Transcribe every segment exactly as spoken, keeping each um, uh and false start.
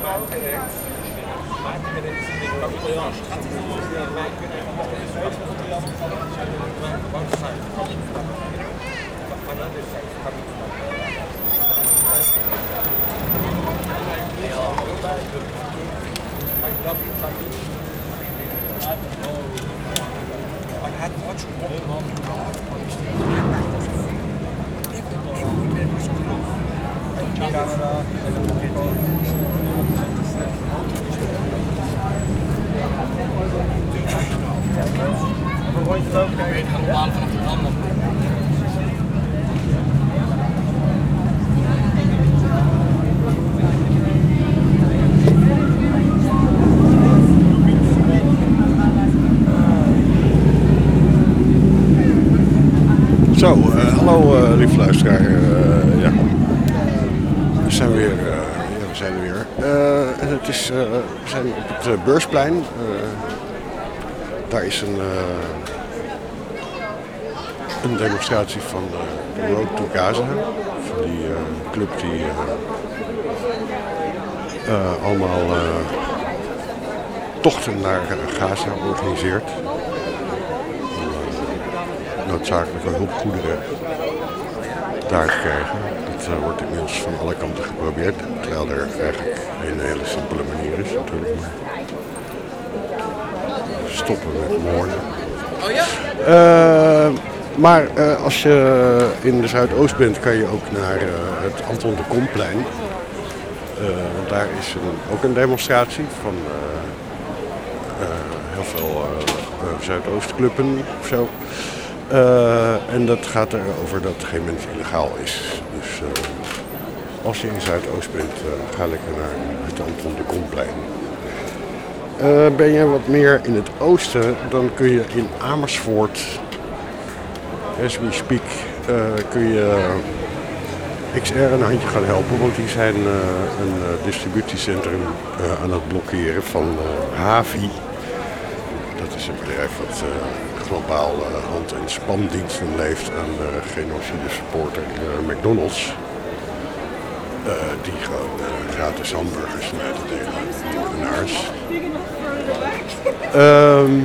Zo, uh, hallo uh, lieve luisteraar. Uh, ja. We zijn weer, uh, ja, we zijn er weer. Uh, en het is, uh, we zijn op het uh, Beursplein. Uh, daar is een, uh, een demonstratie van uh, de Road to Gaza. Van die uh, club die uh, uh, allemaal uh, tochten naar Gaza organiseert. Noodzakelijke hulpgoederen daar te krijgen. Dat uh, wordt inmiddels van alle kanten geprobeerd. Terwijl er eigenlijk een hele simpele manier is natuurlijk. Stoppen met moorden. Uh, maar uh, als je in de Zuidoost bent, kan je ook naar uh, het Anton de Komplein. Uh, want daar is een, ook een demonstratie van uh, uh, heel veel uh, uh, Zuidoostclubben of zo. Uh, en dat gaat erover dat geen mens illegaal is. Dus uh, als je in Zuidoost bent, uh, ga lekker naar het Anton de Komplein. Uh, ben je wat meer in het oosten, dan kun je in Amersfoort, as we speak, uh, kun je X R een handje gaan helpen. Want die zijn uh, een uh, distributiecentrum uh, aan het blokkeren van uh, Havi. Dat is een bedrijf wat uh, globaal uh, hand- en spandiensten leeft aan de genocide supporter uh, McDonald's. Uh, die gewoon uh, gratis hamburgers mee te delen aan moordenaars. Um,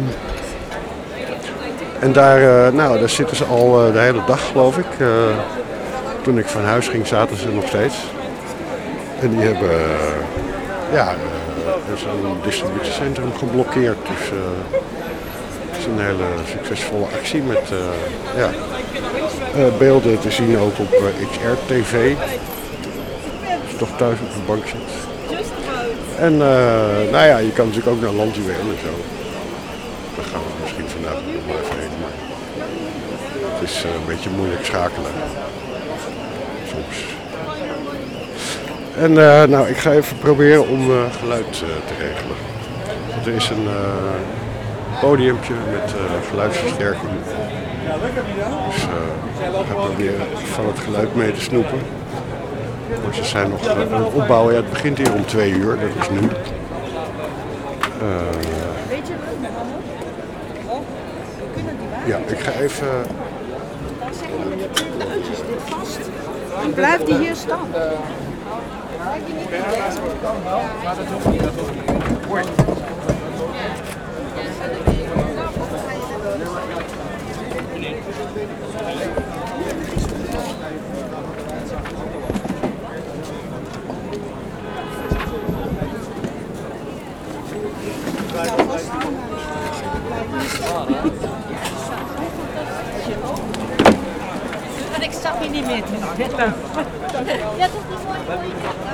en daar, uh, nou, daar zitten ze al uh, de hele dag, geloof ik. Uh, toen ik van huis ging, zaten ze nog steeds. En die hebben uh, ja, uh, zo'n distributiecentrum geblokkeerd. Dus uh, het is een hele succesvolle actie met uh, ja, uh, beelden te zien ook op uh, X R T V. Als je toch thuis op de bank zit. En uh, nou ja, je kan natuurlijk ook naar Landjuweel en zo. Daar gaan we misschien vandaag nog maar even heen. Maar het is uh, een beetje moeilijk schakelen. Soms. En uh, nou, ik ga even proberen om uh, geluid uh, te regelen. Want er is een uh, podiumpje met uh, geluidsversterking. Dus uh, ik ga proberen van het geluid mee te snoepen. Maar ze zijn nog aan het opbouwen. Ja, het begint hier om twee uur, dat is nu. Uh, Weet je wat, Mohammed? We kunnen die wagen. ja, ik ga even... Dan zeg je met de twee touwtjes dit vast. Dan blijft die hier staan. Kijk je niet in deze? Maar dat hoeft niet, dat hoeft niet. Ik zag je niet meer. Ja, toch niet mooi.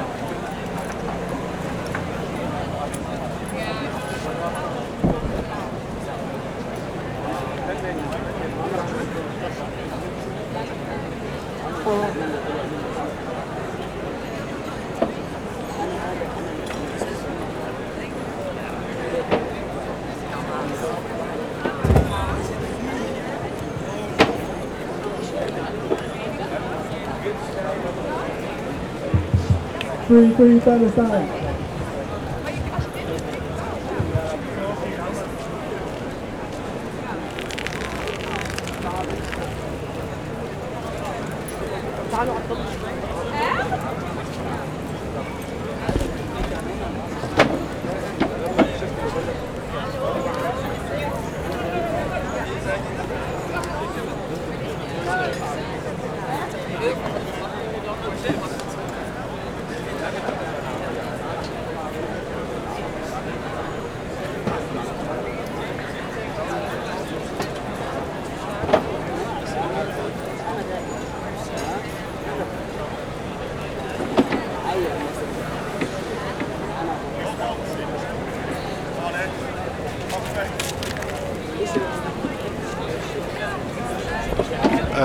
Three, three, stand aside.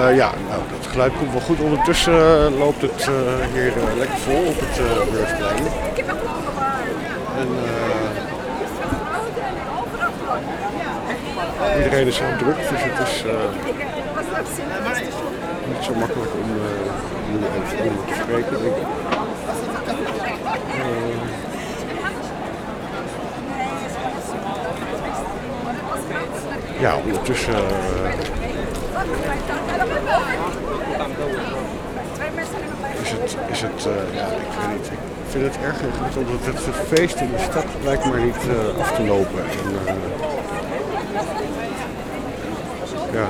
Uh, ja, nou, dat geluid komt wel goed. Ondertussen uh, loopt het uh, hier uh, lekker vol op het uh, beursplein. En uh, iedereen is aan druk, dus het is uh, niet zo makkelijk om nu uh, even iemand te spreken, denk ik. Uh, ja, ondertussen uh, is het, is het uh, ja, ik weet niet, ik vind het erg ingewikkeld, want het feest in de stad lijkt maar niet uh, af te lopen. En, uh, ja.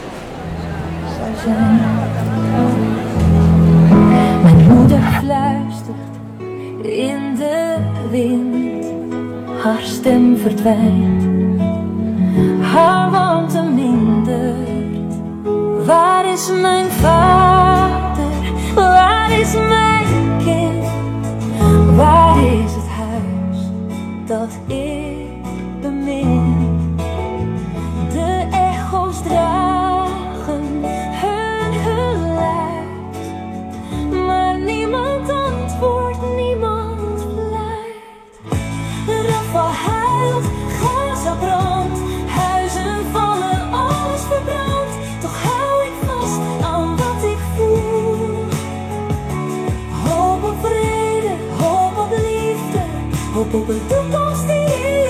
Mijn moeder fluistert in de wind, haar stem verdwijnt, haar warmte mindert. Waar is mijn vader? Waar is mijn kind? Waar is het huis dat ik bemin? De echo's dragen hun geluid, maar niemand antwoordt, niemand fluit. Rafa huilt, Gaza brandt, huizen vallen, alles verbrandt. Toch hou ik vast aan wat ik voel. Hoop op vrede, hoop op liefde, hoop op een toekomst die ik...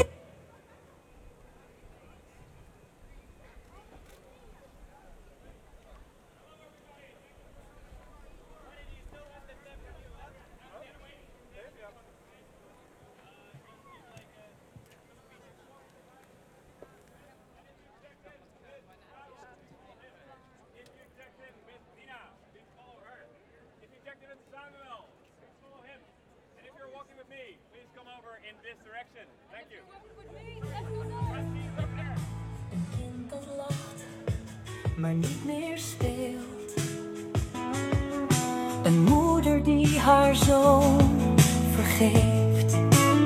maar niet meer speelt. Een moeder die haar zoon vergeeft.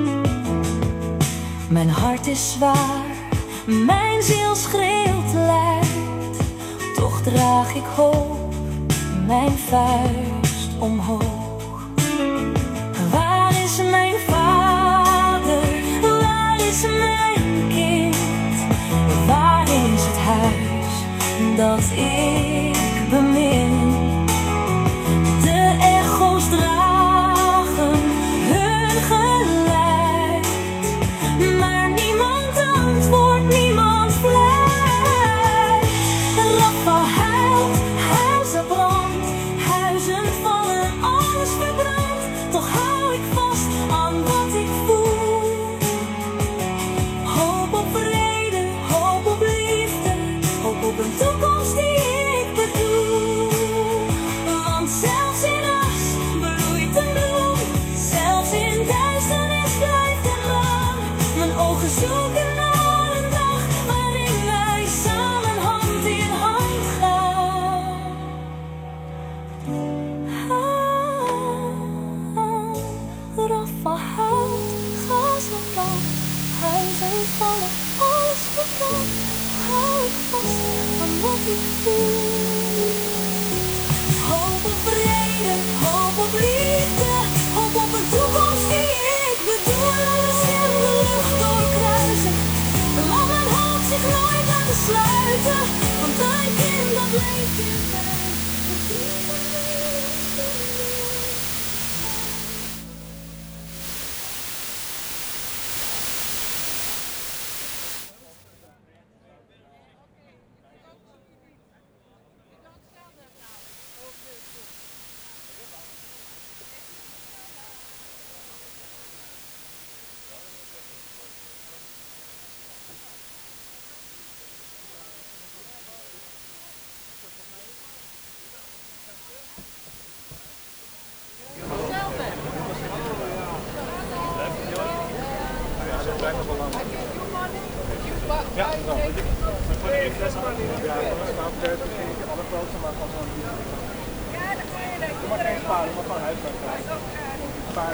Mijn hart is zwaar, mijn ziel schreeuwt luid. Toch draag ik hoop, mijn vuist omhoog. Waar is mijn vader? Waar is mijn kind? Waar is het huis dat ik bemin? De echo's dragen hun geluid, maar niemand antwoordt, niemand fluit. Rafa huilt, huizen brandt, huizen vallen, alles verbrandt. Toch hou ik vast aan wat ik voel. Hoop op vrede, hoop op liefde, hoop op een toekomst die ik bedoel. Want zelfs in as bloeit een bloem, zelfs in duisternis blijft een maan. Mijn ogen zoeken naar een dag waarin wij samen hand in hand gaan. Ah, Rafa huilt, Gaza brandt, huizen vallen, alles verbrandt. Hou ik vast aan wat ik voel. Hoop op vrede, hoop op liefde, hoop op een toekomst die ik bedoel. Alle stem de lucht doorkruisen, laat mijn hart zich nooit laten sluiten. Want een kind dat leeft in pijn, verdriet en weerstand. Ja, zo. Voor die fles aan die ja, alle grootste, maar van zo'n je mag geen sparen, je mag gewoon huiswerk krijgen. Paard.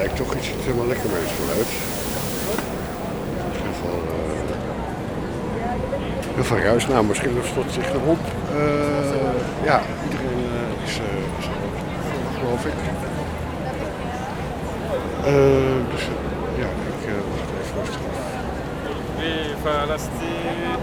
lijkt toch iets niet helemaal lekker met het geluid. In ieder geval uh, heel veel ruis. Nou, misschien lost het zich nog op. Uh, ja, iedereen uh, is, uh, is er, geloof ik. Uh, dus ja, ik uh, wacht even rustig af. Viva la Stille.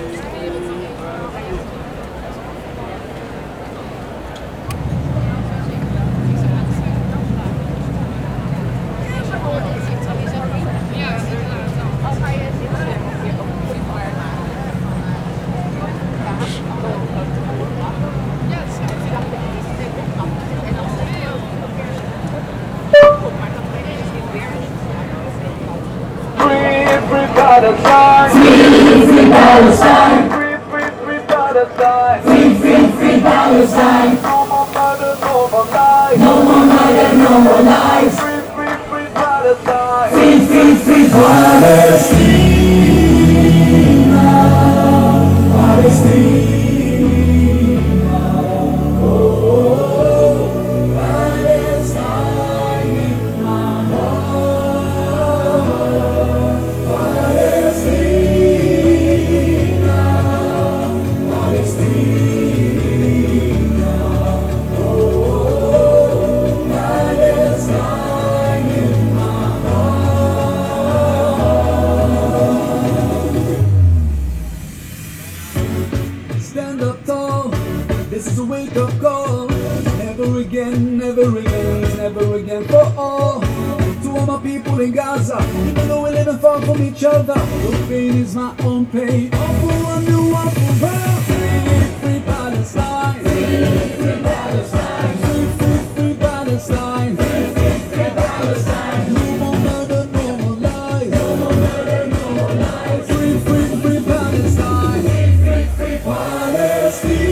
Palestine! Free, free Palestine! Free, free, free Palestine! Free, free, free Palestine! No more murder, no more lies! No more murder, no more lies! Free, free, free Palestine! Free, free, free Palestine! Palestine! Stand up tall, this is a wake-up call. Never again, never again, never again for all. To all my people in Gaza, even though we're living far from each other, your pain is my own pain. All for one new, one for all. Free, free Palestine. Free, free Palestine. Free, free, free Palestine. Free, free, free Palestine. No more murder, no more lies. No more murder, no more lies. Free, free, free Palestine. Free, free, free Palestine.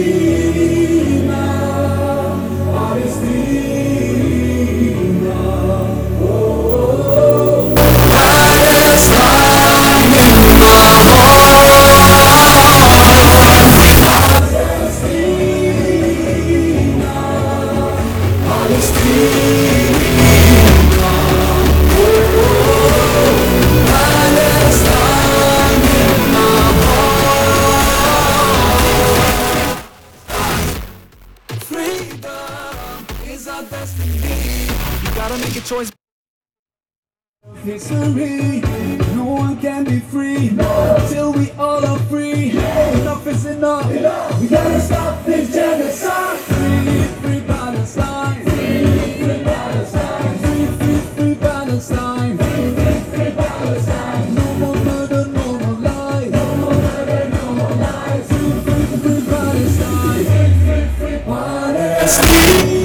History, no one can be free no. Till we all are free. No. Enough is enough. enough. We gotta stop this genocide. Free, free Palestine. Free, free Palestine. Free, free, free Palestine. Free, free, free Palestine. No more murder, no more lies. No more murder, no more lies. Free, free, free Palestine. Free, free, free Palestine.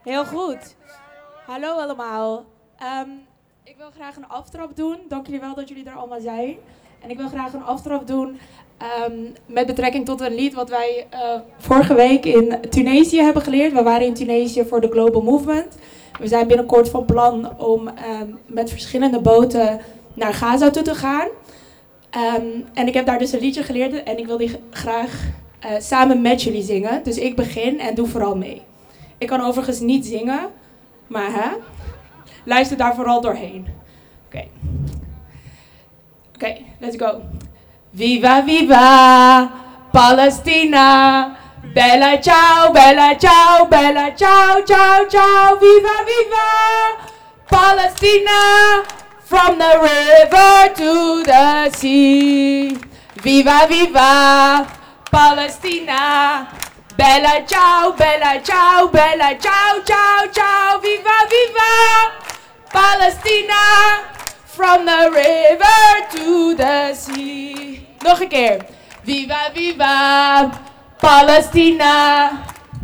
Heel goed. Hallo allemaal. Um, ik wil graag een aftrap doen. Dank jullie wel dat jullie er allemaal zijn. En ik wil graag een aftrap doen um, met betrekking tot een lied wat wij uh, vorige week in Tunesië hebben geleerd. We waren in Tunesië voor de Global Movement. We zijn binnenkort van plan om um, met verschillende boten naar Gaza toe te gaan. Um, en ik heb daar dus een liedje geleerd en ik wil die graag uh, samen met jullie zingen. Dus ik begin en doe vooral mee. Ik kan overigens niet zingen, maar hè, luister daar vooral doorheen. Oké, okay. Oké, okay, let's go. Viva, viva, Palestina. Bella ciao, bella ciao, bella ciao, ciao, ciao. Viva, viva, Palestina. From the river to the sea. Viva, viva, Palestina. Bella ciao, bella ciao, bella ciao, ciao, ciao. Viva, viva, Palestina. From the river to the sea. Nog een keer. Viva, viva, Palestina.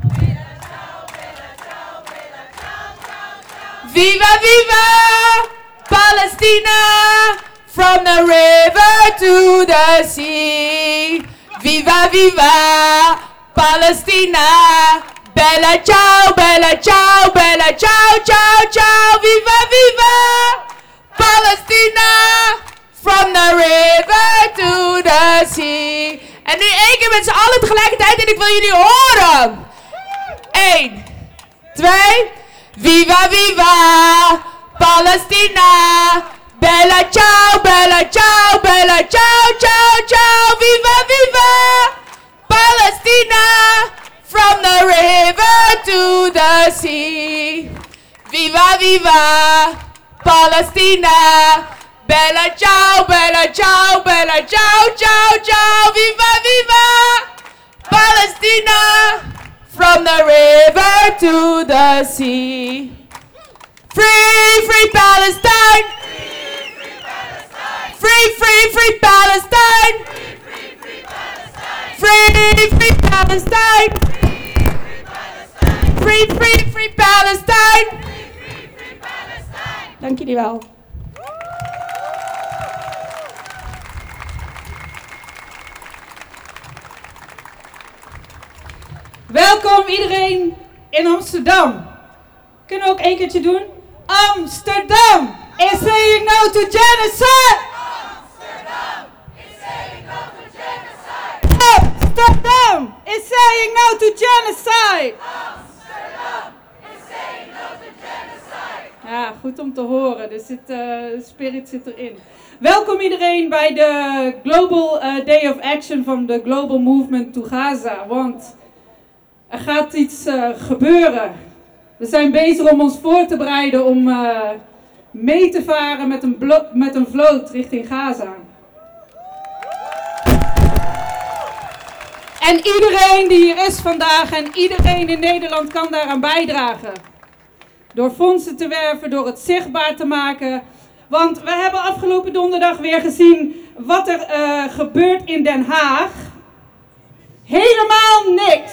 Viva, viva, Palestina. From the river to the sea. Viva, viva, Palestina. Bella ciao, bella ciao, bella ciao, ciao, ciao. Viva, viva, Palestina. From the river to the sea. En nu één keer met z'n allen tegelijkertijd en ik wil jullie horen. Eén, twee. Viva, viva, Palestina. Bella ciao, bella ciao, bella ciao, ciao, ciao. Viva, viva, Palestina. From the river to the sea. Viva, viva, Palestina. Bella ciao, bella ciao, bella ciao, ciao, ciao. Viva, viva, Palestina. From the river to the sea. Free, free Palestine. Free, free, free Palestine. Free, free Palestine. Free, free, free Palestine. Dank jullie wel. Welkom iedereen in Amsterdam. Kunnen we ook één keertje doen? Amsterdam is saying no to genocide. Amsterdam is saying no to genocide. Amsterdam is saying no to genocide. Amsterdam is saying no to genocide. Ja, goed om te horen. Dus het uh, spirit zit erin. Welkom iedereen bij de Global uh, Day of Action van de Global Movement to Gaza. Want er gaat iets uh, gebeuren. We zijn bezig om ons voor te bereiden om uh, mee te varen met een, blo- met een vloot richting Gaza. En iedereen die hier is vandaag en iedereen in Nederland kan daaraan bijdragen. Door fondsen te werven, door het zichtbaar te maken. Want we hebben afgelopen donderdag weer gezien wat er uh, gebeurt in Den Haag. Helemaal niks.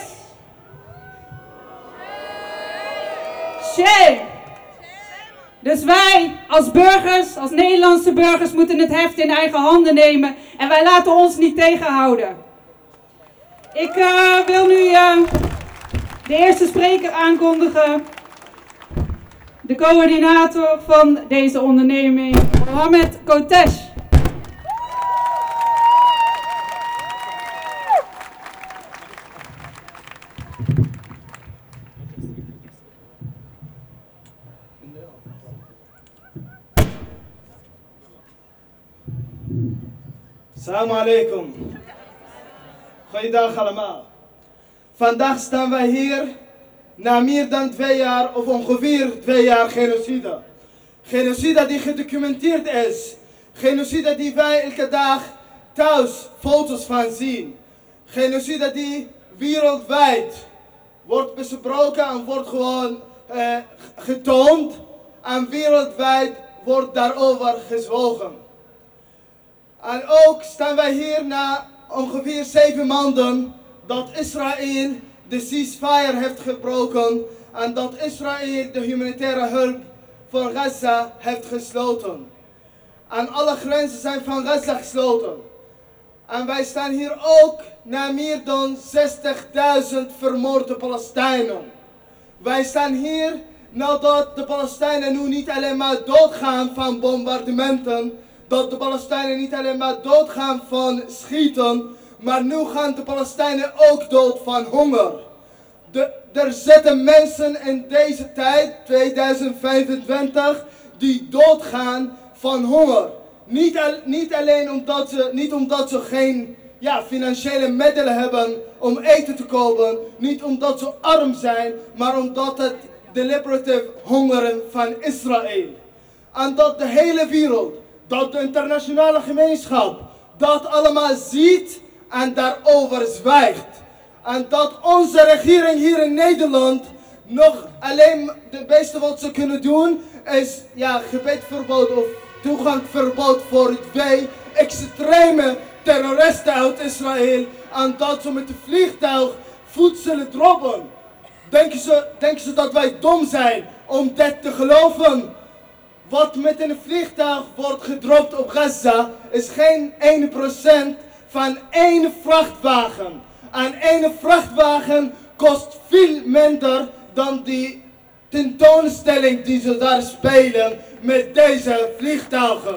Shame. Dus wij als burgers, als Nederlandse burgers, moeten het heft in eigen handen nemen. En wij laten ons niet tegenhouden. Ik uh, wil nu uh, de eerste spreker aankondigen. De coördinator van deze onderneming, Mohamed Kotesh. Assalamu alaikum. Goeiedag allemaal. Vandaag staan wij hier na meer dan twee jaar of ongeveer twee jaar genocide. Genocide die gedocumenteerd is. Genocide die wij elke dag thuis foto's van zien. Genocide die wereldwijd wordt besproken en wordt gewoon uh, getoond. En wereldwijd wordt daarover gezwogen. En ook staan wij hier na ongeveer zeven maanden dat Israël de ceasefire heeft gebroken en dat Israël de humanitaire hulp voor Gaza heeft gesloten. En alle grenzen zijn van Gaza gesloten. En wij staan hier ook na meer dan zestigduizend vermoorde Palestijnen. Wij staan hier nadat de Palestijnen nu niet alleen maar doodgaan van bombardementen, dat de Palestijnen niet alleen maar doodgaan van schieten, maar nu gaan de Palestijnen ook dood van honger. De, er zitten mensen in deze tijd, tweeduizend vijfentwintig, die doodgaan van honger. Niet, al, niet alleen omdat ze, niet omdat ze geen ja, financiële middelen hebben om eten te kopen, niet omdat ze arm zijn, maar omdat het deliberatief hongeren van Israël. En dat de hele wereld, dat de internationale gemeenschap dat allemaal ziet en daarover zwijgt. En dat onze regering hier in Nederland nog alleen het beste wat ze kunnen doen is ja, gebedverbod of toegangsverbod voor twee extreme terroristen uit Israël. En dat ze met de vliegtuig voedsel droppen. Denken ze, denken ze dat wij dom zijn om dit te geloven? Wat met een vliegtuig wordt gedropt op Gaza is geen één procent van één vrachtwagen. En één vrachtwagen kost veel minder dan die tentoonstelling die ze daar spelen met deze vliegtuigen.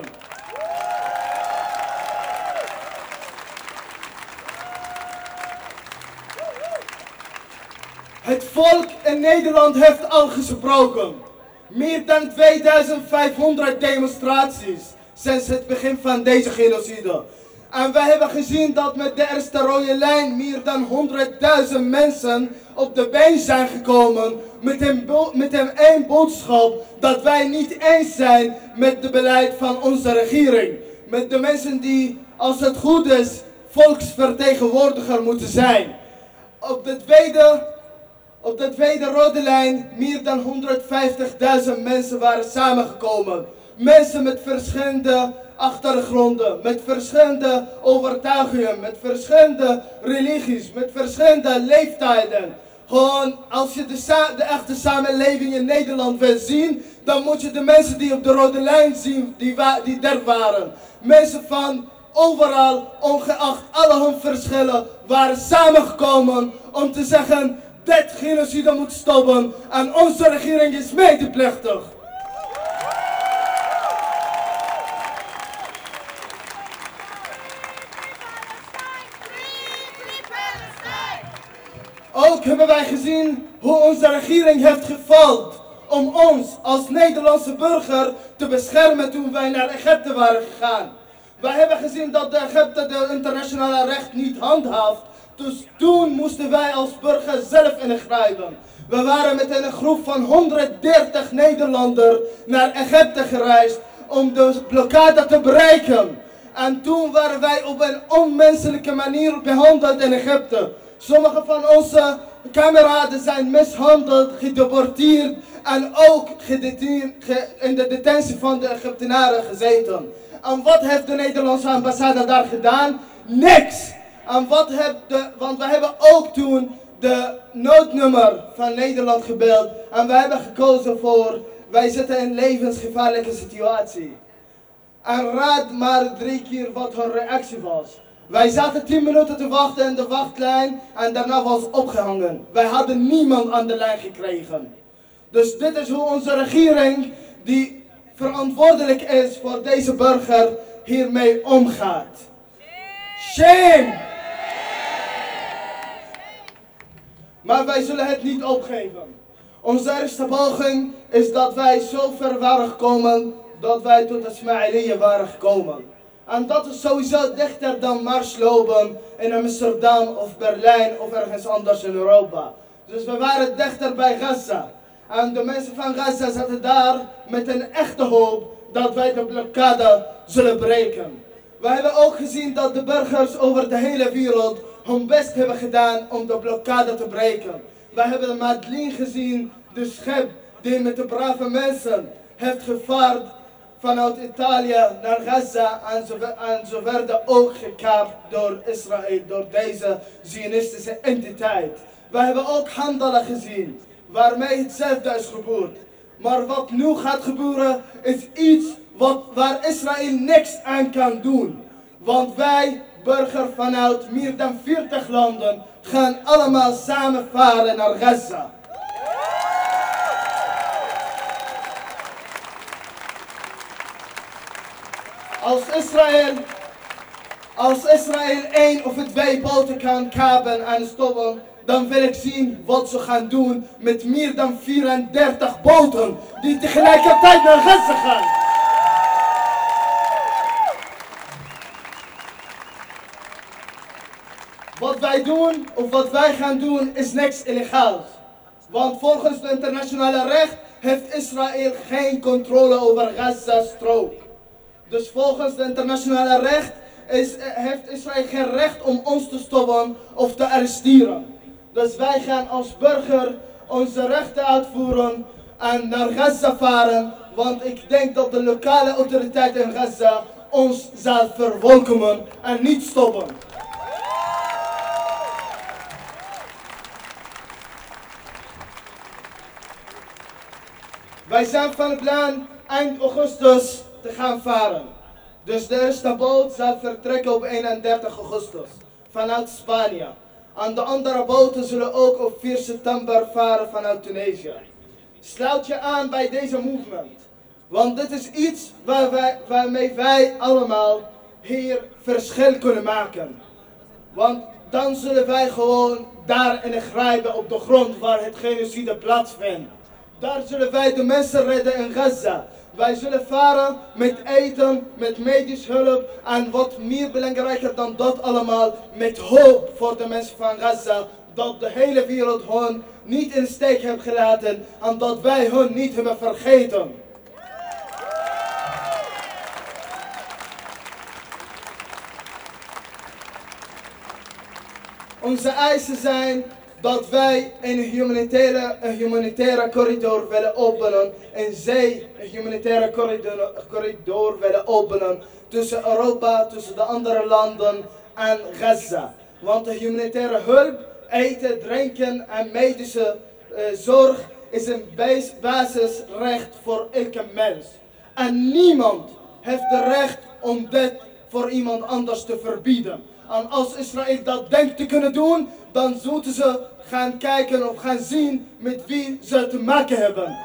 Het volk in Nederland heeft al gesproken. Meer dan tweeduizend vijfhonderd demonstraties sinds het begin van deze genocide. En we hebben gezien dat met de eerste rode lijn meer dan honderdduizend mensen op de been zijn gekomen met een, met een één boodschap dat wij niet eens zijn met het beleid van onze regering. Met de mensen die, als het goed is, volksvertegenwoordiger moeten zijn. Op de tweede, op de tweede rode lijn meer dan honderdvijftigduizend mensen waren samengekomen. Mensen met verschillende achtergronden, met verschillende overtuigingen, met verschillende religies, met verschillende leeftijden. Gewoon, als je de, de echte samenleving in Nederland wil zien, dan moet je de mensen die op de rode lijn zien, die, die er waren. Mensen van overal, ongeacht alle hun verschillen, waren samengekomen om te zeggen, dit genocide moet stoppen en onze regering is medeplichtig. Ook hebben wij gezien hoe onze regering heeft gefaald om ons als Nederlandse burger te beschermen toen wij naar Egypte waren gegaan. Wij hebben gezien dat de Egypte de internationale recht niet handhaaft, dus toen moesten wij als burger zelf ingrijpen. We waren met een groep van honderddertig Nederlanders naar Egypte gereisd om de blokkade te breken. En toen waren wij op een onmenselijke manier behandeld in Egypte. Sommige van onze kameraden zijn mishandeld, gedeporteerd en ook ge in de detentie van de Egyptenaren gezeten. En wat heeft de Nederlandse ambassade daar gedaan? Niks! En wat heeft de, want we hebben ook toen de noodnummer van Nederland gebeld en wij hebben gekozen voor, wij zitten in een levensgevaarlijke situatie. En raad maar drie keer wat hun reactie was. Wij zaten tien minuten te wachten in de wachtlijn en daarna was opgehangen. Wij hadden niemand aan de lijn gekregen. Dus dit is hoe onze regering, die verantwoordelijk is voor deze burger, hiermee omgaat. Shame! Maar wij zullen het niet opgeven. Onze eerste poging is dat wij zo ver waren gekomen dat wij tot de Ismailiyya waren gekomen. En dat is sowieso dichter dan marslopen in Amsterdam of Berlijn of ergens anders in Europa. Dus we waren dichter bij Gaza. En de mensen van Gaza zaten daar met een echte hoop dat wij de blokkade zullen breken. We hebben ook gezien dat de burgers over de hele wereld hun best hebben gedaan om de blokkade te breken. We hebben de Madeleine gezien, de schip die met de brave mensen heeft gevaard vanuit Italië naar Gaza en ze, en ze werden ook gekaapt door Israël, door deze Zionistische entiteit. We hebben ook handelen gezien. waarmee hetzelfde is gebeurd. Maar wat nu gaat gebeuren is iets wat, waar Israël niks aan kan doen. Want wij, burgers vanuit meer dan veertig landen, gaan allemaal samen varen naar Gaza. Als Israël, als Israël één of twee boten kan kapen en stoppen, dan wil ik zien wat ze gaan doen met meer dan vierendertig boten die tegelijkertijd naar Gaza gaan. Wat wij doen, of wat wij gaan doen, is niks illegaals. Want volgens het internationale recht heeft Israël geen controle over Gaza-strook. Dus volgens het internationale recht is, heeft Israël geen recht om ons te stoppen of te arresteren. Dus wij gaan als burger onze rechten uitvoeren en naar Gaza varen. Want ik denk dat de lokale autoriteit in Gaza ons zal verwelkomen en niet stoppen. Wij zijn van plan eind augustus te gaan varen. Dus de eerste boot zal vertrekken op eenendertig augustus vanuit Spanje. En de andere boten zullen ook op vier september varen vanuit Tunesië. Sluit je aan bij deze movement. Want dit is iets waar wij, waarmee wij allemaal hier verschil kunnen maken. Want dan zullen wij gewoon daar ingrijpen op de grond waar het genocide plaatsvindt. Daar zullen wij de mensen redden in Gaza. Wij zullen varen met eten, met medische hulp en wat meer belangrijker dan dat allemaal, met hoop voor de mensen van Gaza. Dat de hele wereld hun niet in de steek heeft gelaten en dat wij hun niet hebben vergeten. Onze eisen zijn dat wij een humanitaire, een humanitaire corridor willen openen. En zij een humanitaire corridor, corridor willen openen tussen Europa, tussen de andere landen en Gaza. Want de humanitaire hulp, eten, drinken en medische uh, zorg is een bas basisrecht voor elke mens. En niemand heeft het recht om dit voor iemand anders te verbieden. En als Israël dat denkt te kunnen doen, dan moeten ze gaan kijken of gaan zien met wie ze te maken hebben.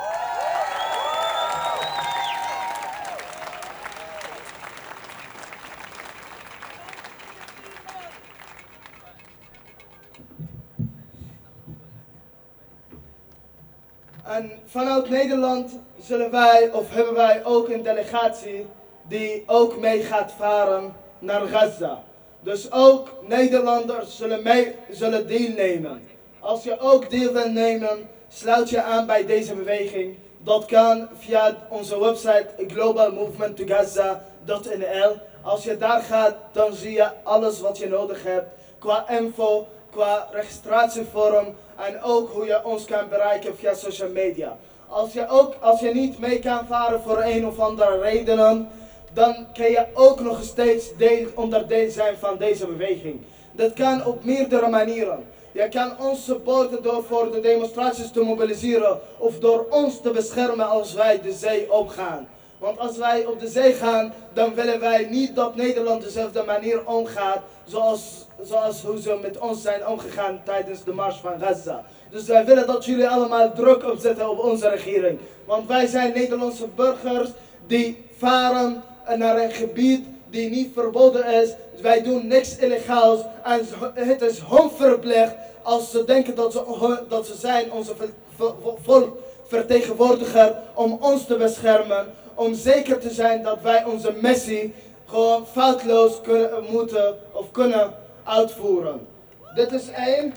En vanuit Nederland zullen wij, of hebben wij ook een delegatie die ook mee gaat varen naar Gaza. Dus ook Nederlanders zullen, mee, zullen deelnemen. Als je ook deel wil nemen, sluit je aan bij deze beweging. Dat kan via onze website global movement to gaza punt n l. Als je daar gaat, dan zie je alles wat je nodig hebt. Qua info, qua registratievorm en ook hoe je ons kan bereiken via social media. Als je, ook, als je niet mee kan varen voor een of andere redenen, dan kan je ook nog steeds deel, onderdeel zijn van deze beweging. Dat kan op meerdere manieren. Je kan ons supporten door voor de demonstraties te mobiliseren of door ons te beschermen als wij de zee opgaan. Want als wij op de zee gaan, dan willen wij niet dat Nederland dezelfde manier omgaat zoals, zoals hoe ze met ons zijn omgegaan tijdens de mars van Gaza. Dus wij willen dat jullie allemaal druk opzetten op onze regering. Want wij zijn Nederlandse burgers die varen naar een gebied die niet verboden is. Wij doen niks illegaals en het is hun verplicht als ze denken dat ze, dat ze zijn onze volksvertegenwoordiger om ons te beschermen. Om zeker te zijn dat wij onze missie gewoon foutloos kunnen, moeten of kunnen uitvoeren. Dit is één.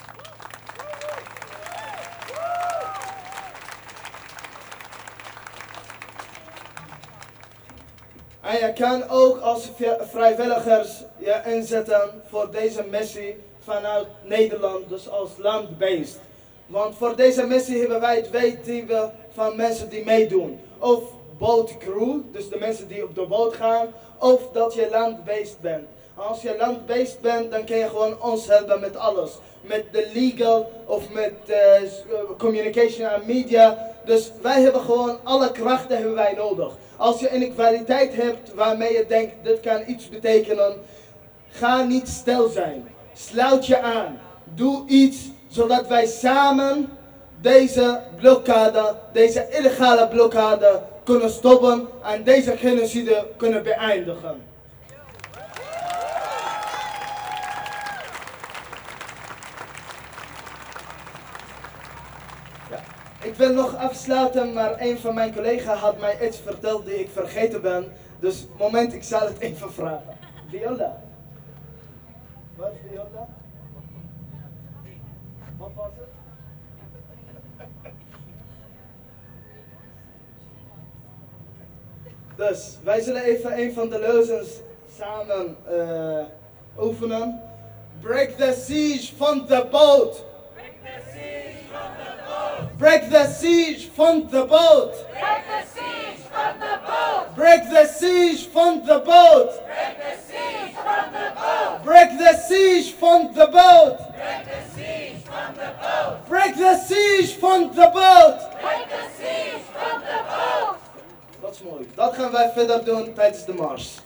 En je kan ook als vrijwilligers je inzetten voor deze missie vanuit Nederland, dus als land-based. Want voor deze missie hebben wij twee typen van mensen die meedoen. Of bootcrew, dus de mensen die op de boot gaan, of dat je land-based bent. Als je landbeest bent, dan kun je gewoon ons helpen met alles. Met de legal of met uh, communication en media. Dus wij hebben gewoon alle krachten hebben wij nodig. Als je een kwaliteit hebt waarmee je denkt, dit kan iets betekenen. Ga niet stil zijn. Sluit je aan. Doe iets zodat wij samen deze blokkade, deze illegale blokkade kunnen stoppen en deze genocide kunnen beëindigen. Ja, ik wil nog afsluiten, maar een van mijn collega's had mij iets verteld die ik vergeten ben. Dus moment, ik zal het even vragen. Viola. Wat is Viola? Wat was het? Dus wij zullen even een van de leugens samen uh, oefenen. Break the siege van de boot. Break the siege van de boot. Break the siege from the boat. Break the siege van de boot. Break the siege from the boat. Break the siege van de boot. Break the siege from the boat. Break the siege van de boot. Break the siege from the boat. Dat is mooi. Dat gaan wij verder doen tijdens de mars.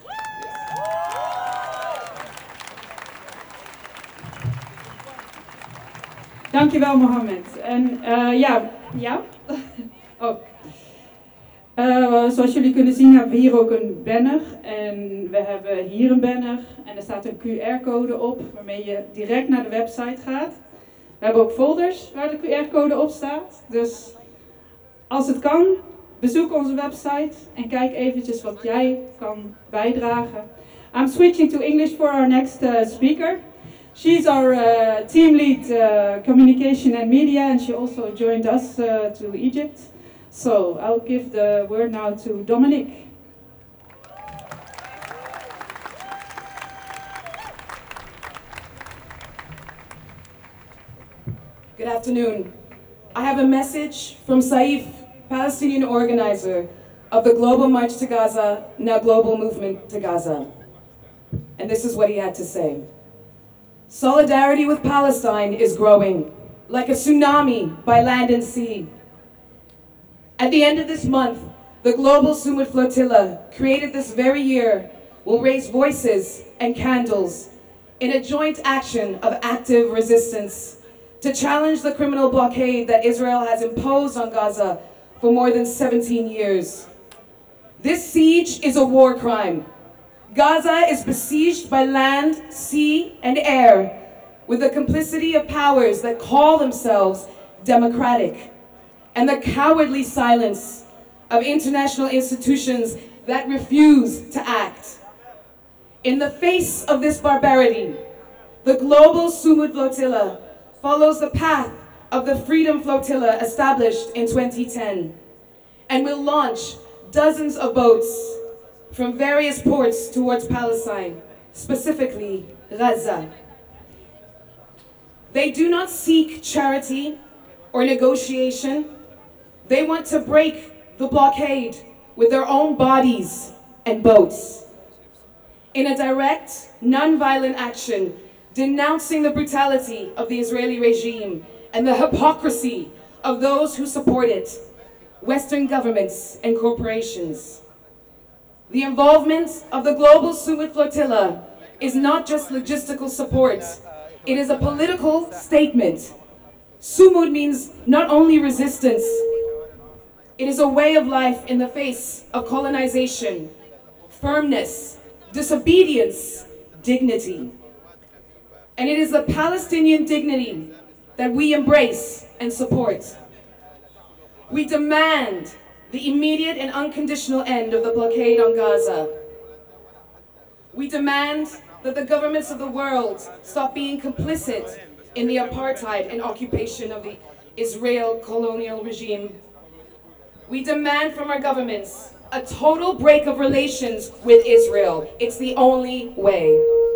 Dankjewel Mohammed. En uh, ja, ja. oh. Uh, zoals jullie kunnen zien hebben we hier ook een banner. En we hebben hier een banner. En er staat een Q R-code op waarmee je direct naar de website gaat. We hebben ook folders waar de Q R-code op staat. Dus als het kan, bezoek onze website en kijk eventjes wat jij kan bijdragen. I'm switching to English for our next uh, speaker. She's our uh, team lead uh, communication and media, and she also joined us uh, to Egypt. So I'll give the word now to Dominic. Good afternoon. I have a message from Saif, Palestinian organizer of the Global March to Gaza, now Global Movement to Gaza. And this is what he had to say. Solidarity with Palestine is growing, like a tsunami by land and sea. At the end of this month, the Global Sumud Flotilla, created this very year, will raise voices and candles in a joint action of active resistance to challenge the criminal blockade that Israel has imposed on Gaza for more than seventeen years. This siege is a war crime. Gaza is besieged by land, sea, and air with the complicity of powers that call themselves democratic and the cowardly silence of international institutions that refuse to act. In the face of this barbarity, the Global Sumud Flotilla follows the path of the Freedom Flotilla established in twenty ten and will launch dozens of boats from various ports towards Palestine, specifically Gaza. They do not seek charity or negotiation. They want to break the blockade with their own bodies and boats. In a direct, non-violent action, denouncing the brutality of the Israeli regime and the hypocrisy of those who support it, Western governments and corporations. The involvement of the Global Sumud Flotilla is not just logistical support, it is a political statement. Sumud means not only resistance, it is a way of life in the face of colonization, firmness, disobedience, dignity. And it is the Palestinian dignity that we embrace and support. We demand the immediate and unconditional end of the blockade on Gaza. We demand that the governments of the world stop being complicit in the apartheid and occupation of the Israel colonial regime. We demand from our governments a total break of relations with Israel. It's the only way.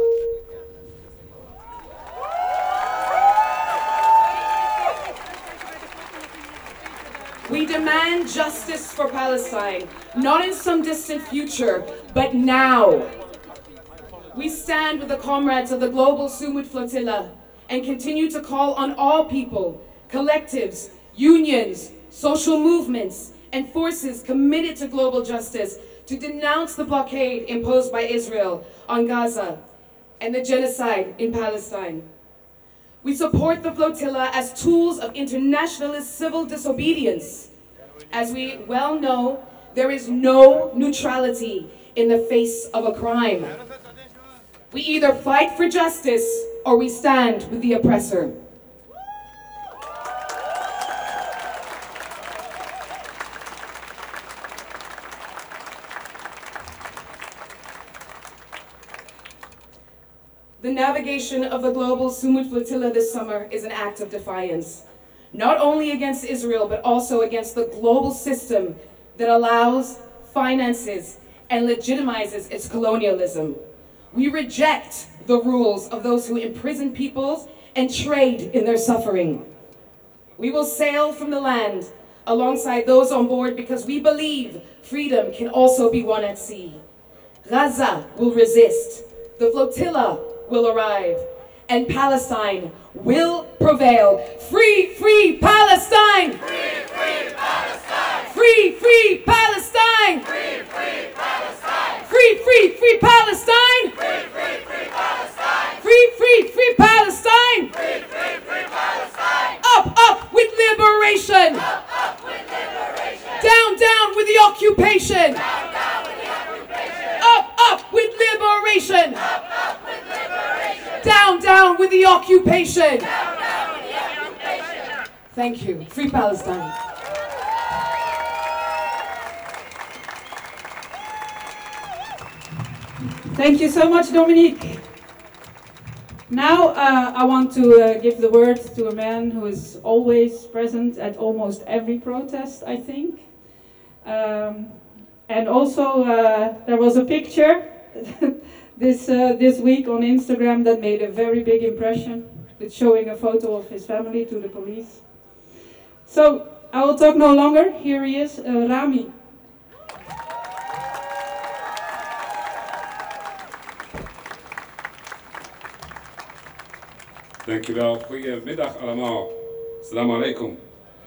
We demand justice for Palestine, not in some distant future, but now. We stand with the comrades of the Global Sumut Flotilla and continue to call on all people, collectives, unions, social movements, and forces committed to global justice to denounce the blockade imposed by Israel on Gaza and the genocide in Palestine. We support the flotilla as tools of internationalist civil disobedience. As we well know, there is no neutrality in the face of a crime. We either fight for justice or we stand with the oppressor. The navigation of the Global Sumut Flotilla this summer is an act of defiance, not only against Israel, but also against the global system that allows, finances, and legitimizes its colonialism. We reject the rules of those who imprison peoples and trade in their suffering. We will sail from the land alongside those on board because we believe freedom can also be won at sea. Gaza will resist. The flotilla will arrive, and Palestine will prevail. Free, free Palestine! Free, free Palestine! Free, free Palestine! Free, free Palestine! Free, free, free Palestine! Free, free, free Palestine! Free, free, free Palestine! Free, free, free Palestine! Up, up with liberation! Up, up with liberation! Down, down with the occupation! Down, down with the occupation! Up, up with liberation! Up, up with liberation! Down, down with the occupation! Down, down with the occupation! Thank you. Free Palestine. Thank you so much, Dominique. Now uh, I want to uh, give the word to a man who is always present at almost every protest, I think. Um, and also uh, there was a picture this, uh, this week on Instagram that made a very big impression, with showing a photo of his family to the police. So I will talk no longer. Here he is, uh, Rami. Dankjewel. Goedemiddag allemaal. Assalamu alaikum.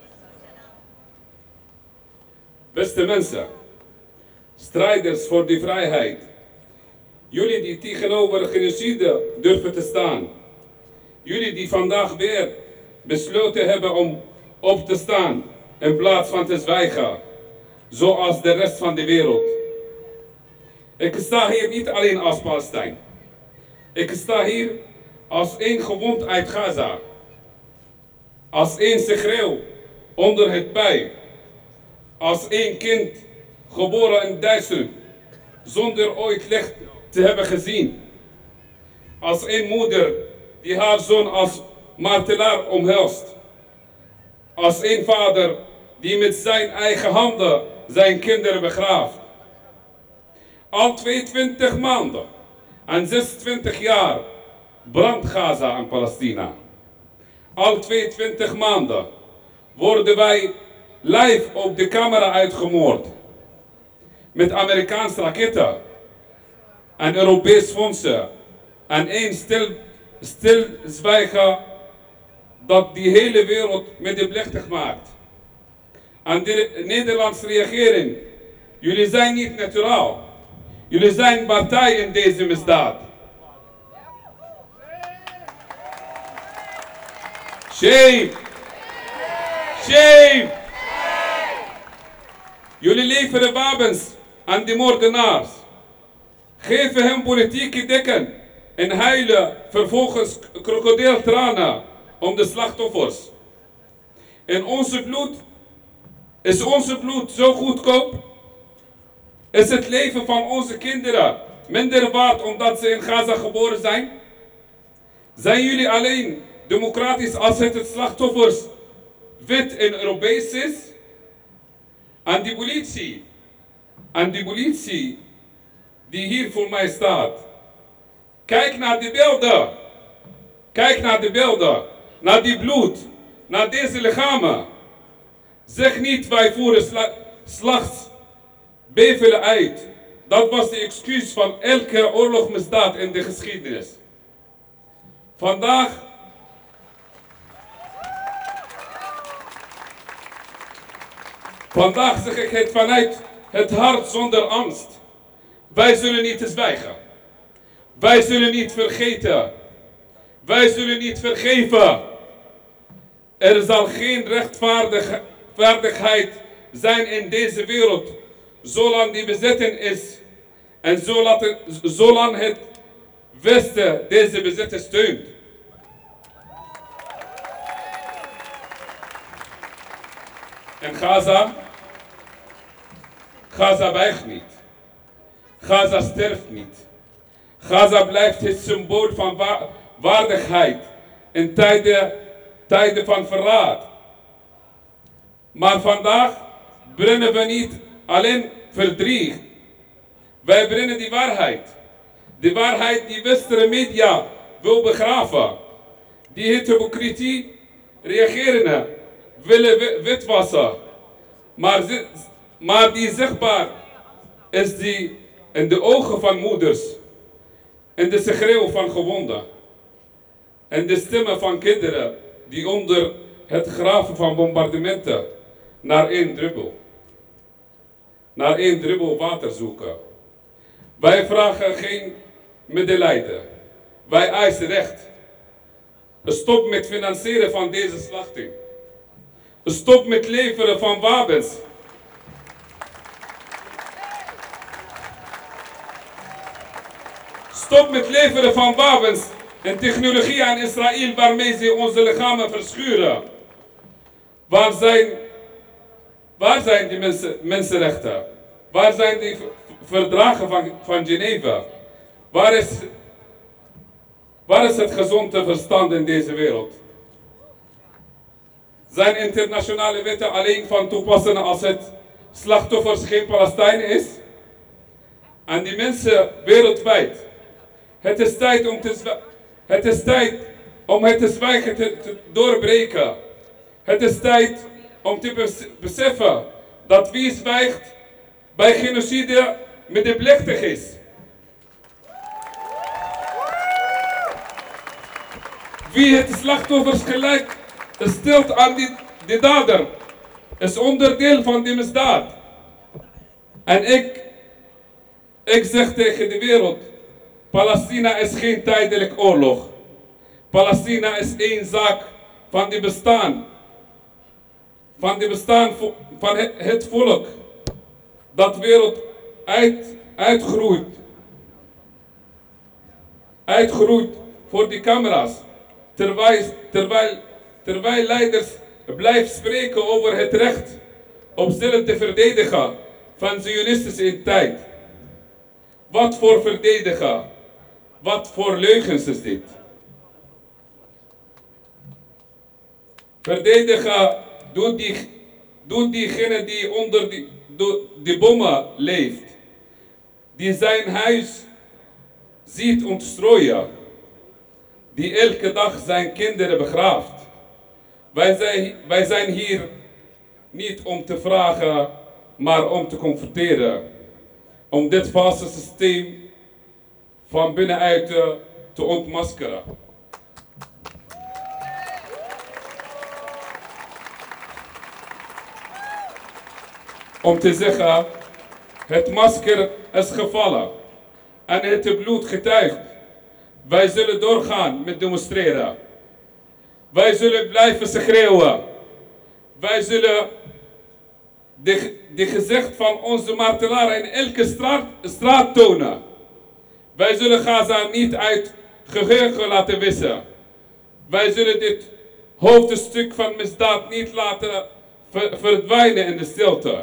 Beste mensen, strijders voor die vrijheid. Jullie die tegenover genocide durven te staan. Jullie die vandaag weer besloten hebben om op te staan in plaats van te zwijgen, zoals de rest van de wereld. Ik sta hier niet alleen als Palestijn. Ik sta hier als één gewond uit Gaza. Als één schreeuw onder het pui. Als één kind geboren in Duitsland, zonder ooit licht te hebben gezien. Als één moeder die haar zoon als martelaar omhelst. Als één vader die met zijn eigen handen zijn kinderen begraaft. Al tweeëntwintig maanden en zesentwintig jaar brandt Gaza en Palestina. Al tweeëntwintig maanden worden wij live op de camera uitgemoord. Met Amerikaanse raketten en Europese fondsen. En één stil, stilzwijgen dat die hele wereld medeplichtig maakt. En de Nederlandse regering, jullie zijn niet neutraal. Jullie zijn partij in deze misdaad. Shame! Shame! Jullie leveren wapens aan de moordenaars. Geven hen politieke dekken en huilen vervolgens krokodiltranen om de slachtoffers. En onze bloed, is onze bloed zo goedkoop? Is het leven van onze kinderen minder waard omdat ze in Gaza geboren zijn? Zijn jullie alleen democratisch als het het slachtoffers wit en Europees is? En die politie, en die politie die hier voor mij staat. Kijk naar die beelden. Kijk naar die beelden. Naar die bloed. Naar deze lichamen. Zeg niet wij voeren sla slachts bevelen uit. Dat was de excuus van elke oorlogsmisdaad in de geschiedenis. Vandaag Vandaag zeg ik het vanuit het hart zonder angst. Wij zullen niet zwijgen. Wij zullen niet vergeten. Wij zullen niet vergeven. Er zal geen rechtvaardigheid zijn in deze wereld, zolang die bezetting is en zolang het Westen deze bezetting steunt. En Gaza, Gaza wijgt niet. Gaza sterft niet. Gaza blijft het symbool van wa waardigheid in tijden, tijden van verraad. Maar vandaag brengen we niet alleen verdriet. Wij brengen die waarheid. De waarheid die westerse media wil begraven. Die het hypocrisie reageren, willen witwassen. Maar, maar die zichtbaar is die in de ogen van moeders. In de schreeuw van gewonden. En de stemmen van kinderen die onder het graven van bombardementen naar één druppel. Naar één druppel water zoeken. Wij vragen geen medelijden. Wij eisen recht. Stop met financieren van deze slachting. Stop met leveren van wapens. Stop met leveren van wapens en technologie aan Israël waarmee ze onze lichamen verschuren. Waar zijn, waar zijn die mensen, mensenrechten? Waar zijn die verdragen van, van Geneva? Waar is, waar is het gezonde verstand in deze wereld? Zijn internationale wetten alleen van toepassing als het slachtoffers geen Palestijn is? En die mensen wereldwijd. Het is tijd om, te het, is tijd om het te zwijgen te, te doorbreken. Het is tijd om te beseffen dat wie zwijgt bij genocide medeplichtig is. Wie het slachtoffers gelijk stelt aan die, die dader, is onderdeel van die misdaad. En ik, ik zeg tegen de wereld, Palestina is geen tijdelijk oorlog. Palestina is één zaak van die bestaan. Van die bestaan van het, het volk. Dat wereld uit, uitgroeit. Uitgroeit voor die camera's. Terwijl, terwijl, terwijl leiders blijven spreken over het recht om zelf te verdedigen van Zionistische tijd. Wat voor verdedigen? Wat voor leugens is dit? Verdedigen doet, die, doet diegene die onder die, die bommen leeft. Die zijn huis ziet ontstrooien. Die elke dag zijn kinderen begraaft. Wij zijn, wij zijn hier niet om te vragen, maar om te confronteren. Om dit valse systeem van binnenuit te, te ontmaskeren. Om te zeggen, het masker is gevallen en het bloed getuigt. Wij zullen doorgaan met demonstreren. Wij zullen blijven schreeuwen. Wij zullen de, de gezicht van onze martelaren in elke straat, straat tonen. Wij zullen Gaza niet uit geheugen laten wissen. Wij zullen dit hoofdstuk van misdaad niet laten ver, verdwijnen in de stilte.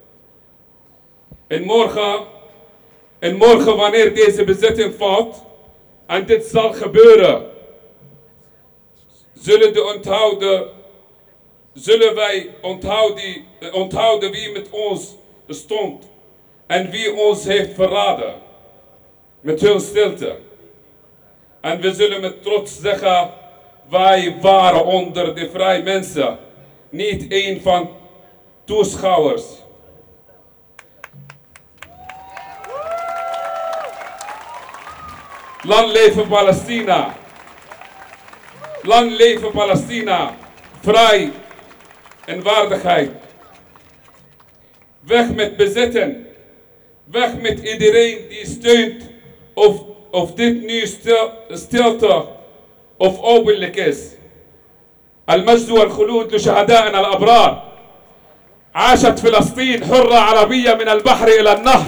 En morgen, en morgen wanneer deze bezetting valt, en dit zal gebeuren, zullen, de onthouden, zullen wij onthouden, onthouden wie met ons stond en wie ons heeft verraden. Met hun stilte. En we zullen met trots zeggen, wij waren onder de vrije mensen, niet één van toeschouwers. Lang leven Palestina. Lang leven Palestina. Vrij en waardigheid. Weg met bezetten. Weg met iedereen die steunt of, of dit nu stil, stilte of openlijk is. المجد والخلود لشهدائنا الأبرار. عاشت فلسطين حرة عربية من البحر إلى النهر.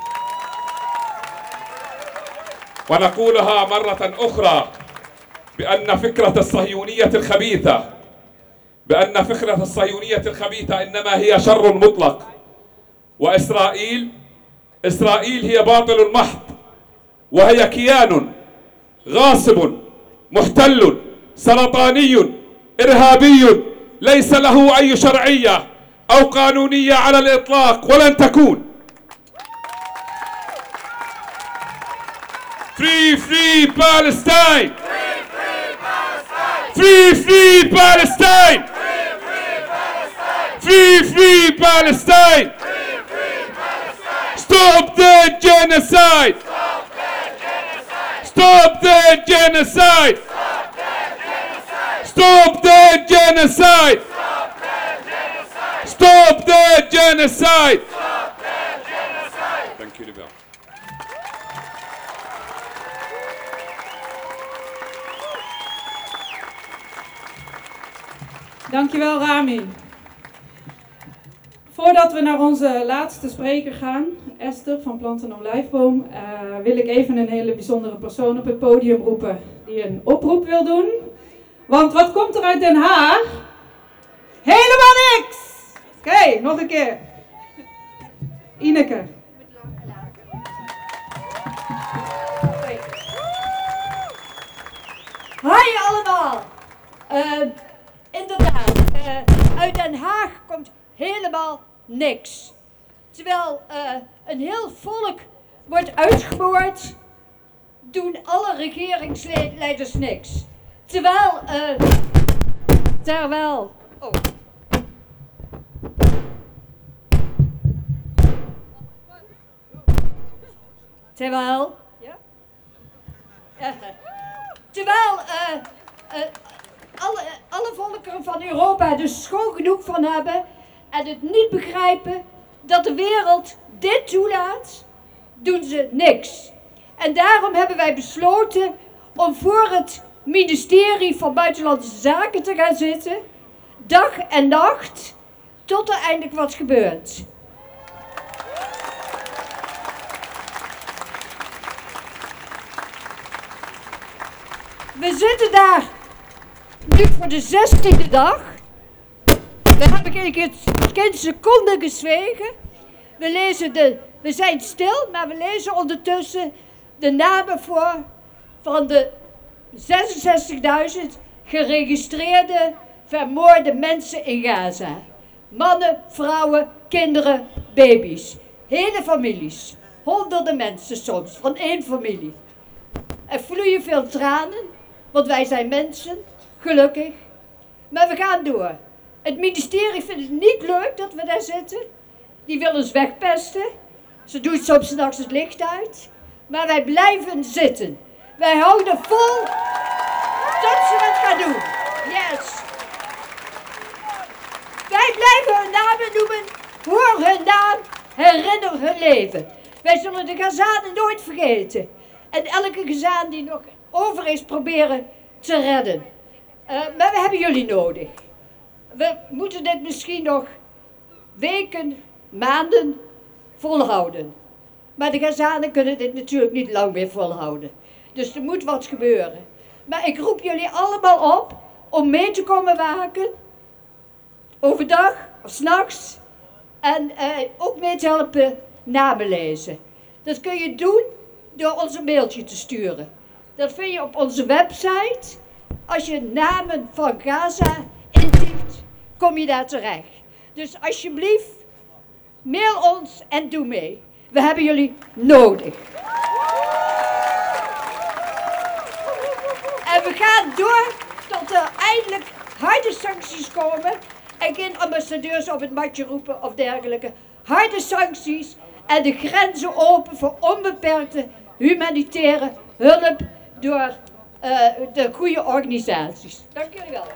ونقولها مرة أخرى بأن فكرة الصهيونية الخبيثة بأن فكرة الصهيونية الخبيثة إنما هي شر مطلق. وإسرائيل إسرائيل هي باطل محض، وهي كيان غاصب محتل سرطاني إرهابي ليس له أي شرعية أو قانونية على الإطلاق ولن تكون. Free, free Palestine! Free, free Palestine! Free, free Palestine! Stop the genocide! Stop the genocide! Stop the genocide! Stop the genocide! Dank jullie wel. Dankjewel, Rami. Voordat we naar onze laatste spreker gaan, Esther van Plant en Olijfboom, uh, wil ik even een hele bijzondere persoon op het podium roepen die een oproep wil doen. Want wat komt er uit Den Haag? Helemaal niks! Oké, okay, nog een keer. Ineke. Hoi allemaal! Uh, inderdaad, uh, uit Den Haag komt helemaal niks. Terwijl uh, een heel volk wordt uitgeboord, doen alle regeringsleiders niks. Terwijl, uh, terwijl, oh. Terwijl, ja? Uh, terwijl, uh, uh, alle, alle volkeren van Europa er schoon genoeg van hebben en het niet begrijpen dat de wereld dit toelaat, doen ze niks. En daarom hebben wij besloten om voor het ministerie van Buitenlandse Zaken te gaan zitten, dag en nacht, tot er eindelijk wat gebeurt. We zitten daar nu voor de zestiende dag. We hebben geen, geen seconde gezwegen. We lezen de, we zijn stil, maar we lezen ondertussen de namen voor van de zesenzestigduizend geregistreerde vermoorde mensen in Gaza. Mannen, vrouwen, kinderen, baby's. Hele families. Honderden mensen soms, van één familie. Er vloeien veel tranen, want wij zijn mensen, gelukkig. Maar we gaan door. Het ministerie vindt het niet leuk dat we daar zitten. Die willen ons wegpesten. Ze doen soms 's nachts het licht uit. Maar wij blijven zitten. Wij houden vol tot ze het gaan doen. Yes. Wij blijven hun namen noemen. Hoor hun naam. Herinner hun leven. Wij zullen de Gazanen nooit vergeten. En elke Gazaan die nog over is proberen te redden. Uh, maar we hebben jullie nodig. We moeten dit misschien nog weken, maanden volhouden. Maar de Gazanen kunnen dit natuurlijk niet lang meer volhouden. Dus er moet wat gebeuren. Maar ik roep jullie allemaal op om mee te komen waken. Overdag of 's nachts. En uh, ook mee te helpen namen lezen. Dat kun je doen door ons een mailtje te sturen. Dat vind je op onze website. Als je namen van Gaza intypt, kom je daar terecht. Dus alsjeblieft, mail ons en doe mee. We hebben jullie nodig. En we gaan door tot er eindelijk harde sancties komen. En geen ambassadeurs op het matje roepen of dergelijke. Harde sancties en de grenzen open voor onbeperkte humanitaire hulp door uh, de goede organisaties. Dank jullie wel.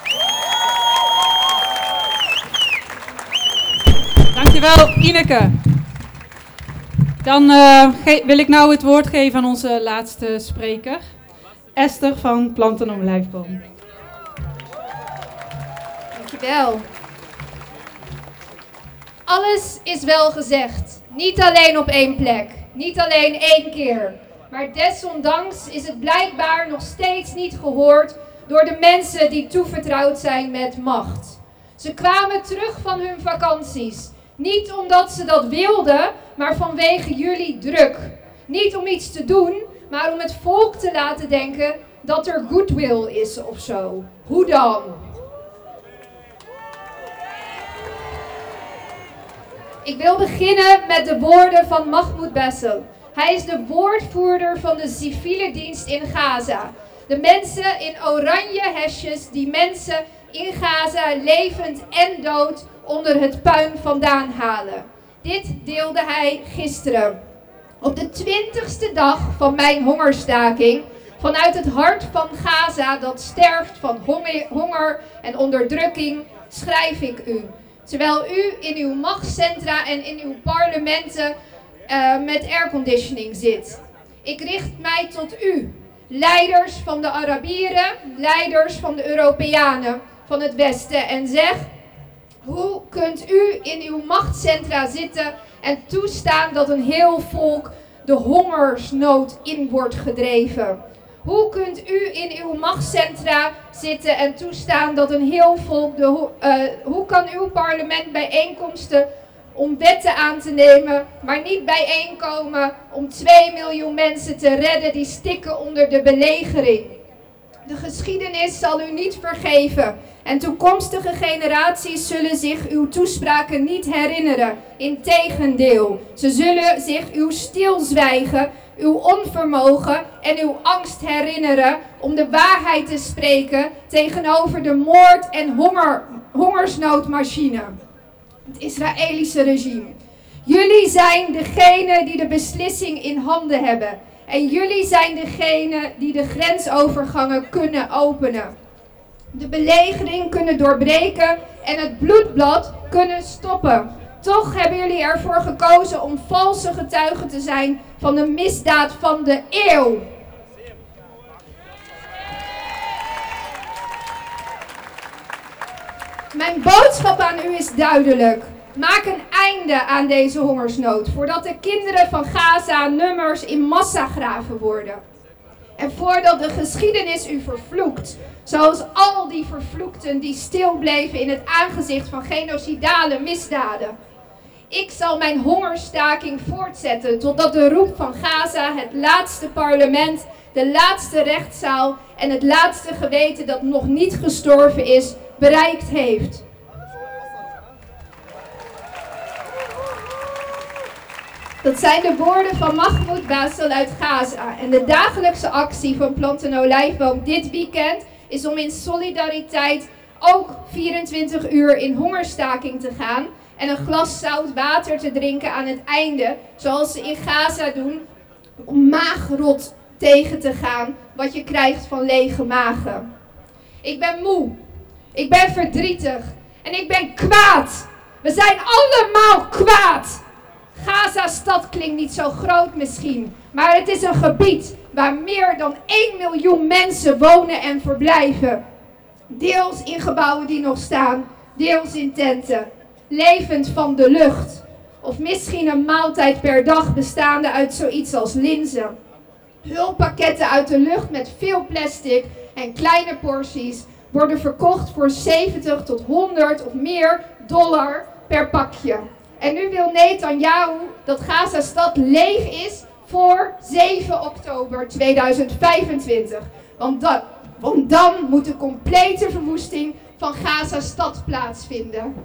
Dankjewel, Ineke. Dan uh, wil ik nou het woord geven aan onze laatste spreker, Esther van Planten om Lijfboom. Dankjewel. Alles is wel gezegd. Niet alleen op één plek. Niet alleen één keer. Maar desondanks is het blijkbaar nog steeds niet gehoord door de mensen die toevertrouwd zijn met macht. Ze kwamen terug van hun vakanties. Niet omdat ze dat wilden, maar vanwege jullie druk. Niet om iets te doen, maar om het volk te laten denken dat er goodwill is of zo. Hoe dan? Ik wil beginnen met de woorden van Mahmoud Bessel. Hij is de woordvoerder van de civiele dienst in Gaza. De mensen in oranje hesjes die mensen in Gaza levend en dood onder het puin vandaan halen. Dit deelde hij gisteren. Op de twintigste dag van mijn hongerstaking, vanuit het hart van Gaza dat sterft van honger en onderdrukking, schrijf ik u. Terwijl u in uw machtscentra en in uw parlementen uh, met airconditioning zit. Ik richt mij tot u, leiders van de Arabieren, leiders van de Europeanen van het Westen, en zeg: hoe kunt u in uw machtscentra zitten en toestaan dat een heel volk de hongersnood in wordt gedreven? Hoe kunt u in uw machtscentra zitten en toestaan dat een heel volk de... Uh, hoe kan uw parlement bijeenkomsten om wetten aan te nemen, maar niet bijeenkomen om twee miljoen mensen te redden die stikken onder de belegering? De geschiedenis zal u niet vergeven en toekomstige generaties zullen zich uw toespraken niet herinneren. Integendeel, ze zullen zich uw stilzwijgen, uw onvermogen en uw angst herinneren om de waarheid te spreken tegenover de moord- en honger, hongersnoodmachine, het Israëlische regime. Jullie zijn degene die de beslissing in handen hebben. En jullie zijn degene die de grensovergangen kunnen openen. De belegering kunnen doorbreken en het bloedbad kunnen stoppen. Toch hebben jullie ervoor gekozen om valse getuigen te zijn van de misdaad van de eeuw. Mijn boodschap aan u is duidelijk. Maak een einde aan deze hongersnood, voordat de kinderen van Gaza nummers in massagraven worden. En voordat de geschiedenis u vervloekt, zoals al die vervloekten die stil bleven in het aangezicht van genocidale misdaden. Ik zal mijn hongerstaking voortzetten totdat de roep van Gaza het laatste parlement, de laatste rechtszaal en het laatste geweten dat nog niet gestorven is, bereikt heeft. Dat zijn de woorden van Mahmoud Bessel uit Gaza. En de dagelijkse actie van Planten Olijfboom dit weekend is om in solidariteit ook vierentwintig uur in hongerstaking te gaan en een glas zout water te drinken aan het einde, zoals ze in Gaza doen, om maagrot tegen te gaan, wat je krijgt van lege magen. Ik ben moe, ik ben verdrietig en ik ben kwaad. We zijn allemaal kwaad. Gaza-stad klinkt niet zo groot misschien, maar het is een gebied waar meer dan één miljoen mensen wonen en verblijven. Deels in gebouwen die nog staan, deels in tenten. Levend van de lucht. Of misschien een maaltijd per dag bestaande uit zoiets als linzen. Hulppakketten uit de lucht met veel plastic en kleine porties worden verkocht voor zeventig tot honderd of meer dollar per pakje. En nu wil Netanyahu dat Gaza-stad leeg is voor zeven oktober tweeduizend vijfentwintig. Want, dat, want dan moet de complete verwoesting van Gaza-stad plaatsvinden.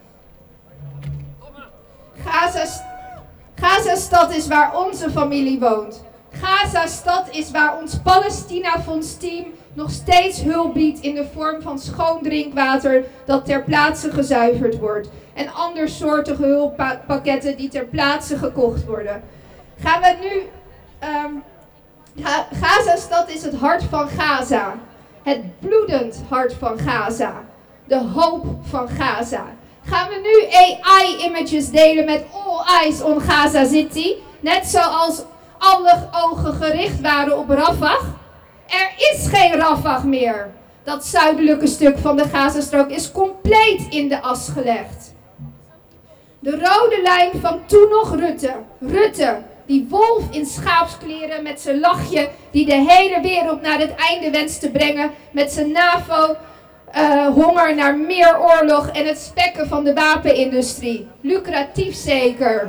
Gaza-stad is waar onze familie woont. Gaza-stad is waar ons Palestina-Fonds-team nog steeds hulp biedt in de vorm van schoon drinkwater dat ter plaatse gezuiverd wordt. En andersoortige hulppakketten die ter plaatse gekocht worden. Gaan we nu um, Ga- Gaza-stad is het hart van Gaza. Het bloedend hart van Gaza. De hoop van Gaza. Gaan we nu A I-images delen met all eyes on Gaza City? Net zoals alle ogen gericht waren op Rafah? Er is geen Rafah meer. Dat zuidelijke stuk van de Gazastrook is compleet in de as gelegd. De rode lijn van toen nog Rutte. Rutte, die wolf in schaapskleren met zijn lachje, die de hele wereld naar het einde wenst te brengen met zijn NAVO, uh, honger naar meer oorlog en het spekken van de wapenindustrie. Lucratief zeker.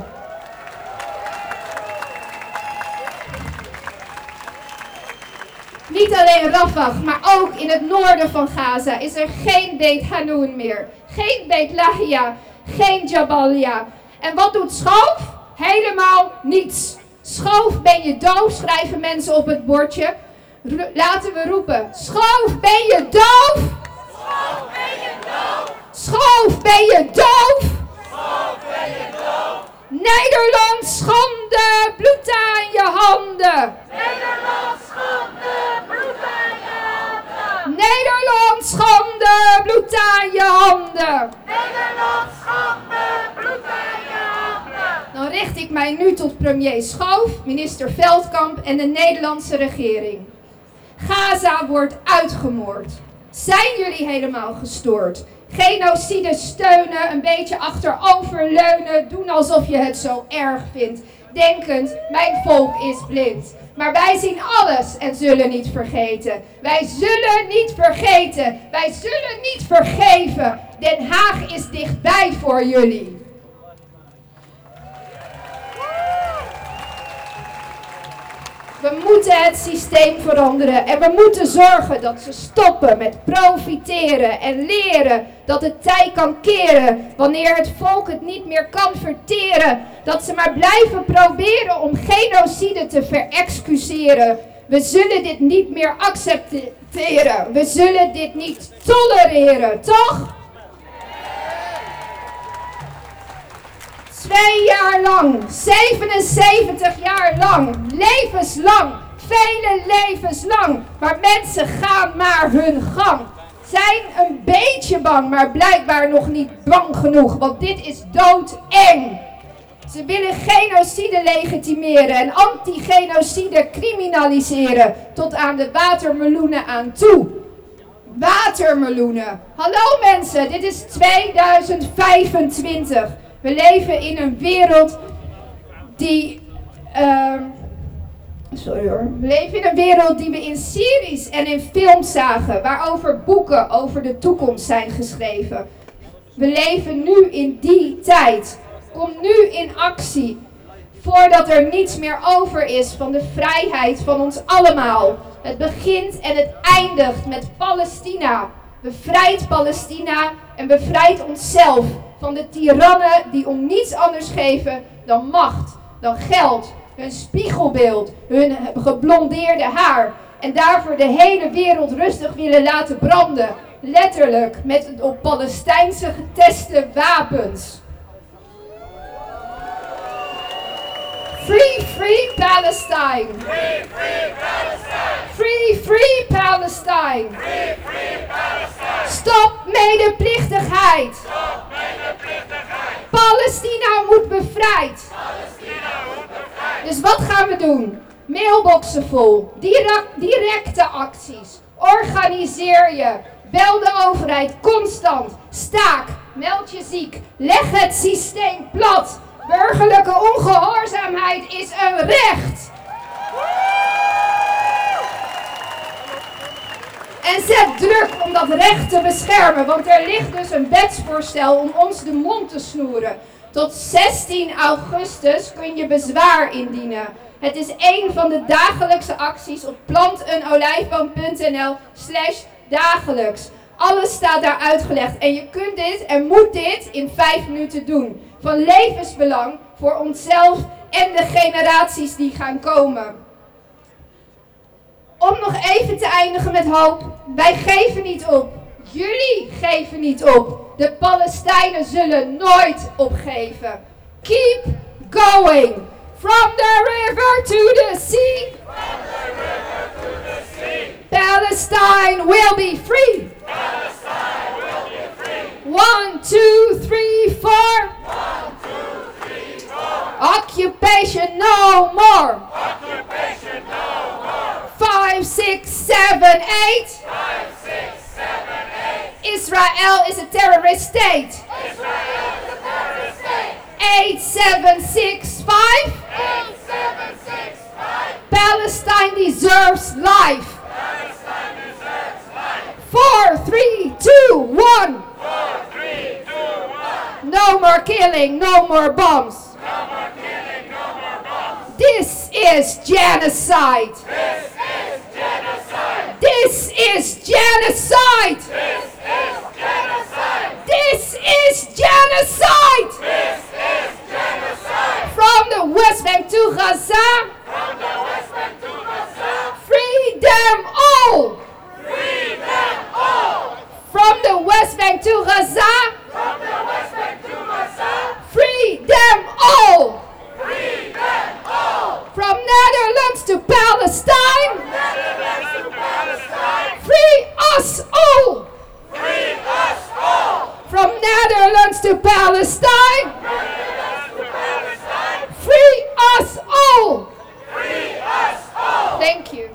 Niet alleen Rafah, maar ook in het noorden van Gaza is er geen Beit Hanun meer. Geen Beit Lahia, geen Jabalia. En wat doet Schoof? Helemaal niets. Schoof, ben je doof? Schrijven mensen op het bordje. Ro- laten we roepen. Schoof, ben je doof? Schoof, ben je doof? Schoof, ben je doof? Schoof, ben je doof? Nederland, schande, bloed aan je handen. Nederland, schande, bloed aan je handen. Nederland, schande, bloed aan je handen. Nederland, schande, bloed aan je handen. Dan richt ik mij nu tot premier Schoof, minister Veldkamp en de Nederlandse regering. Gaza wordt uitgemoord. Zijn jullie helemaal gestoord? Genocide steunen, een beetje achteroverleunen, doen alsof je het zo erg vindt. Denkend, mijn volk is blind. Maar wij zien alles en zullen niet vergeten. Wij zullen niet vergeten. Wij zullen niet vergeven. Den Haag is dichtbij voor jullie. We moeten het systeem veranderen en we moeten zorgen dat ze stoppen met profiteren en leren dat het tij kan keren wanneer het volk het niet meer kan verteren. Dat ze maar blijven proberen om genocide te verexcuseren. We zullen dit niet meer accepteren. We zullen dit niet tolereren, toch? Twee jaar lang, zevenenzeventig jaar lang, levenslang, vele levenslang. Maar mensen gaan maar hun gang. Zijn een beetje bang, maar blijkbaar nog niet bang genoeg, want dit is doodeng. Ze willen genocide legitimeren en anti-genocide criminaliseren, tot aan de watermeloenen aan toe. Watermeloenen. Hallo mensen, dit is tweeduizend vijfentwintig. We leven in een wereld die... Uh, sorry hoor. We leven in een wereld die we in series en in films zagen, waarover boeken over de toekomst zijn geschreven. We leven nu in die tijd. Kom nu in actie, voordat er niets meer over is van de vrijheid van ons allemaal. Het begint en het eindigt met Palestina. Bevrijd Palestina en bevrijd onszelf van de tirannen die om niets anders geven dan macht, dan geld, hun spiegelbeeld, hun geblondeerde haar. En daarvoor de hele wereld rustig willen laten branden. Letterlijk met op Palestijnse geteste wapens. Free, free Palestine! Free, free Palestine! Free, free Palestine! Free, free Palestine! Stop medeplichtigheid! Stop medeplichtigheid! Palestina moet bevrijd! Palestina moet bevrijd! Dus wat gaan we doen? Mailboxen vol, direct, directe acties. Organiseer je. Bel de overheid constant. Staak, meld je ziek. Leg het systeem plat. Burgerlijke ongehoorzaamheid is een recht. En zet druk om dat recht te beschermen, want er ligt dus een wetsvoorstel om ons de mond te snoeren. Tot zestien augustus kun je bezwaar indienen. Het is een van de dagelijkse acties op plantenolijfboom.nl slash dagelijks. Alles staat daar uitgelegd en je kunt dit en moet dit in vijf minuten doen. Van levensbelang voor onszelf en de generaties die gaan komen. Om nog even te eindigen met hoop. Wij geven niet op. Jullie geven niet op. De Palestijnen zullen nooit opgeven. Keep going. From the river to the sea. Palestine will be free. Palestine will be free. One, two, three, four. One, two, three, four. Occupation no more. Occupation no more. Five, six, seven, eight. Five, six, seven, eight. Israel is a terrorist state. Israel is a terrorist state. Eight, seven, six, five. Eight, seven, six, five. Palestine deserves life. Palestine deserves life. Four, three, two, one. Four, three, two, one. No more killing, no more bombs. No more killing, no more bombs. This is genocide. This is genocide. This is genocide. This is genocide. This is genocide. This is genocide. From the West Bank to Gaza. From the West Bank to Gaza. Free them all. Free them all. From the West Bank to Gaza. From the West Bank to Gaza. Free them all. Free them all. From Netherlands to Palestine. From Netherlands to Palestine. Free us all. Free us all. From Netherlands to Palestine. Netherlands to Palestine. Free us all. Free us all. Thank you.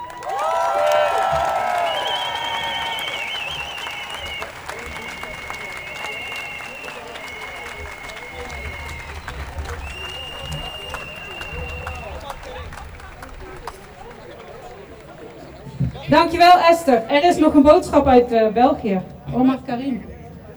Dankjewel Esther. Er is nog een boodschap uit uh, België. Omar Karim.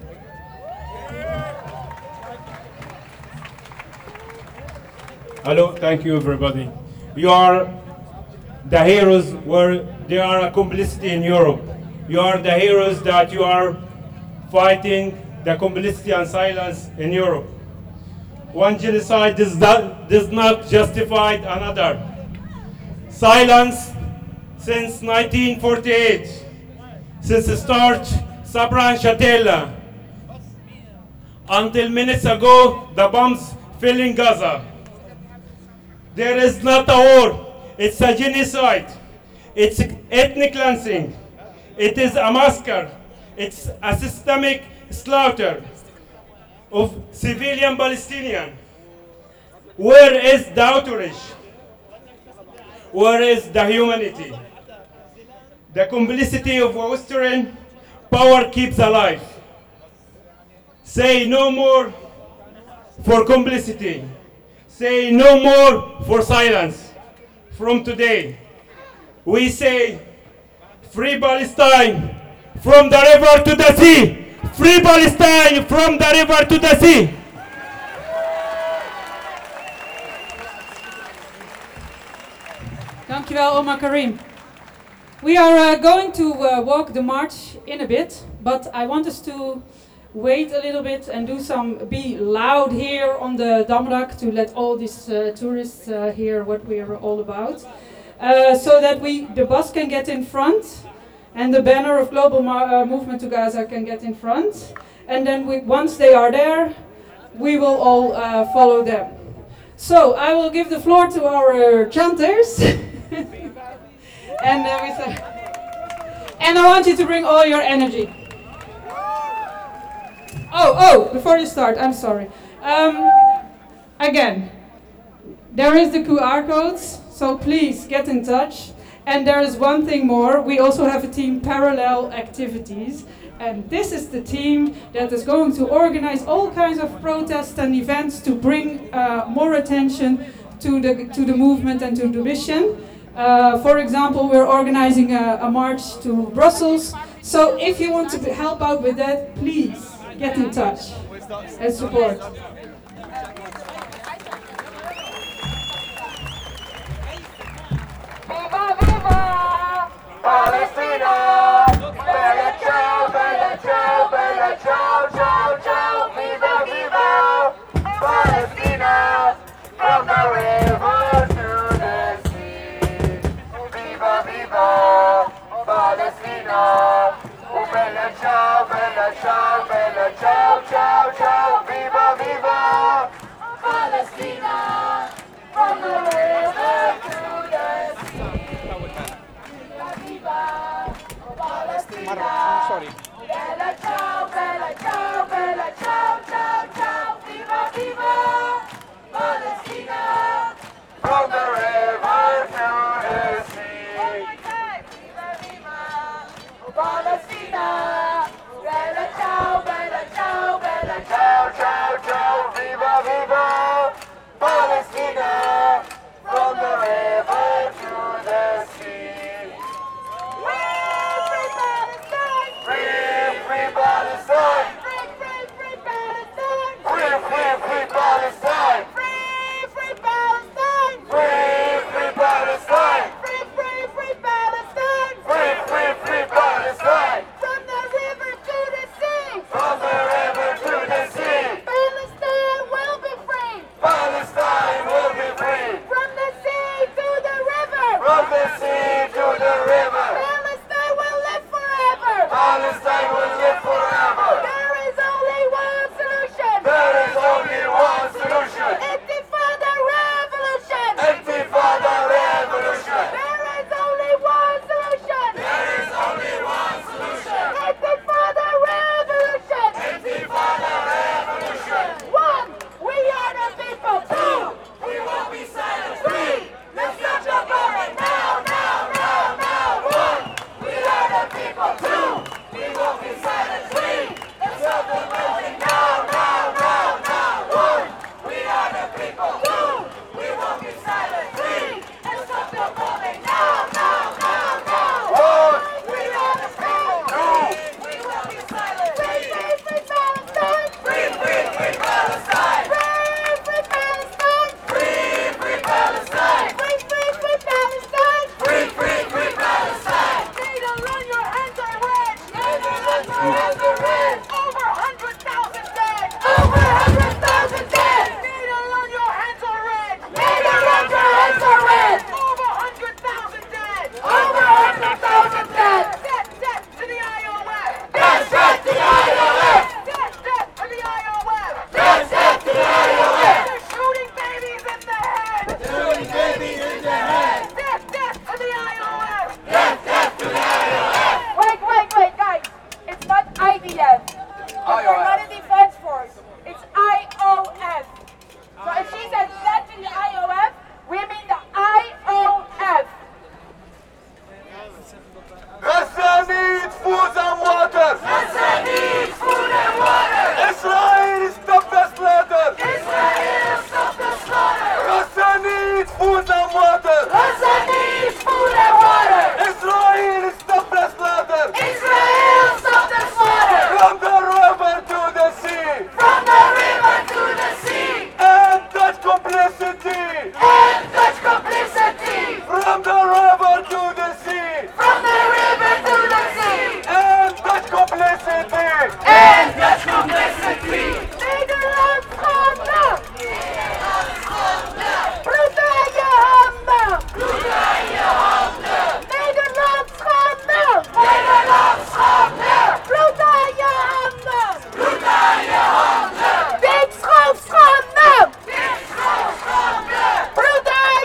Hello, thank you everybody. You are the heroes where there are a complicity in Europe. You are the heroes that you are fighting the complicity and silence in Europe. One genocide does not, does not justify another. Silence since nineteen forty-eight, since the start Sabra and Shatila, until minutes ago the bombs filling Gaza. There is not a war, it's a genocide, it's ethnic cleansing, it is a massacre, it's a systemic slaughter of civilian Palestinians. Where is the outrage? Where is the humanity? The complicity of Western power keeps alive. Say no more for complicity. Say no more for silence. From today, we say, free Palestine from the river to the sea. Free Palestine from the river to the sea. Dankjewel Omar Karim. We are uh, going to uh, walk the march in a bit, but I want us to wait a little bit and do some, be loud here on the Damrak to let all these uh, tourists uh, hear what we are all about. Uh, so that we, the bus can get in front and the banner of Global Mar uh, Movement to Gaza can get in front. And then we, once they are there, we will all uh, follow them. So I will give the floor to our uh, chanters. And uh, we say, and I want you to bring all your energy. Oh, oh, before you start, I'm sorry. Um, again, there is the Q R codes, so please get in touch. And there is one thing more, we also have a team Parallel Activities. And this is the team that is going to organize all kinds of protests and events to bring uh, more attention to the, to the movement and to the mission. Uh, for example, we're organizing a, a march to Brussels. So if you want to help out with that, please get in touch and support. Viva, viva! Palestina! Bella ciao, bella ciao, bella ciao, ciao, ciao! Viva, viva! Palestina! From the river to the sea! Viva, viva! Palestina! Oh, bella ciao, bella ciao, bella ciao, ciao, ciao! Viva, viva! complicity! End Dutch complicity! From the river to the sea! From the river to the sea! End Dutch complicity! End Dutch complicity! Nederland schande! Nederland schande! Bloed aan je handen! Bloed aan je handen! Nederland schande! Nederland schande! Bloed aan je handen! Bloed aan je handen! Dit schande! Dit schande! Bloed aan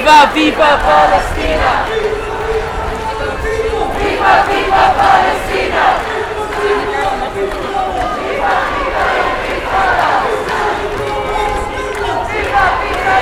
Viva, viva Palestina! Viva, viva Palestina! Viva, viva Intifada! Viva, viva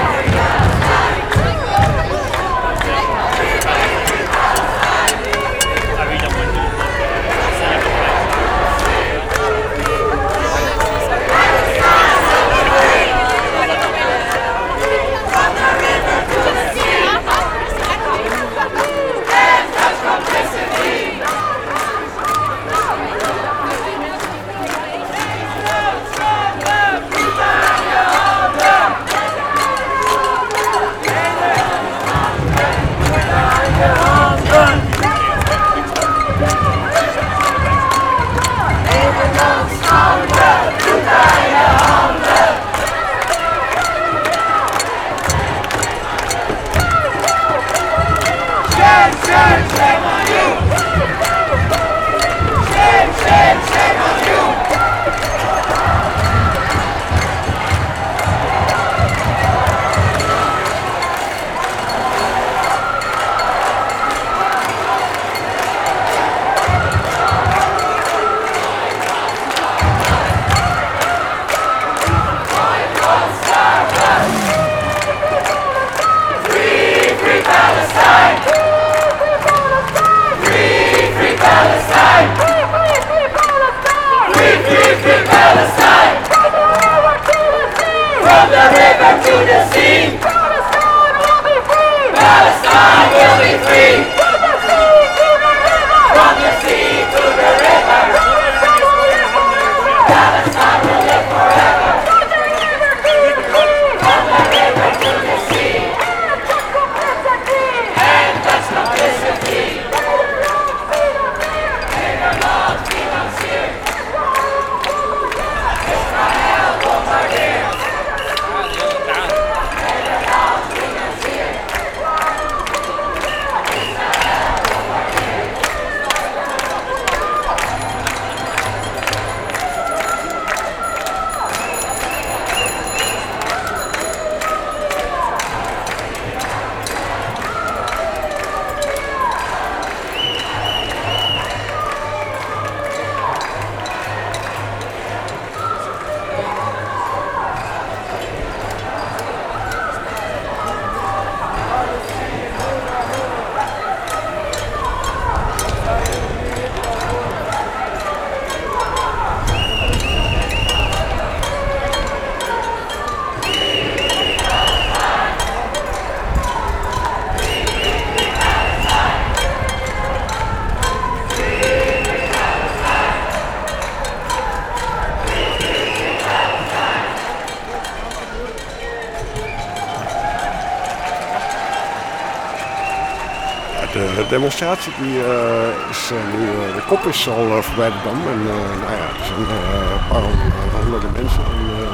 De demonstratie die, uh, is uh, nu, uh, de kop is al uh, voorbij de dam en uh, nou ja, er zijn uh, een paar uh, honderden mensen en uh,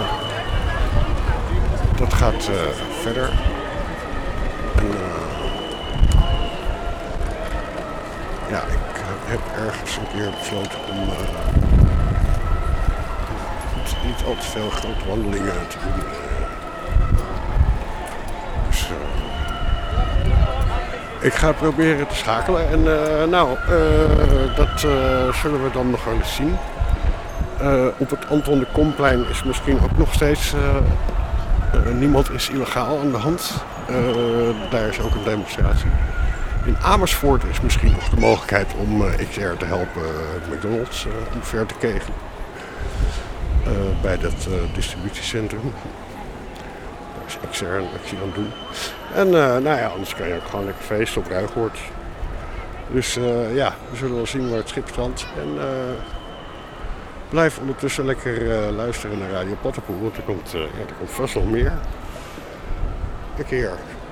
dat gaat uh, verder. En, uh, ja, ik heb ergens een keer besloten om uh, niet, niet al te veel grote wandelingen te doen. Dus, uh, ik ga proberen te schakelen en uh, nou, uh, dat uh, zullen we dan nog wel eens zien. Uh, op het Anton de Komplein is misschien ook nog steeds, uh, uh, niemand is illegaal aan de hand. Uh, daar is ook een demonstratie. In Amersfoort is misschien nog de mogelijkheid om uh, X R te helpen uh, McDonald's uh, omver te kegelen. Uh, bij dat uh, distributiecentrum. Daar is X R een actie aan het doen. En uh, nou ja, anders kan je ook gewoon lekker feesten op Ruigoord. Dus uh, ja, we zullen wel zien waar het schip strandt. En uh, blijf ondertussen lekker uh, luisteren naar Radio Pattenpoel, want er komt, uh, ja, er komt vast nog meer. Een keer.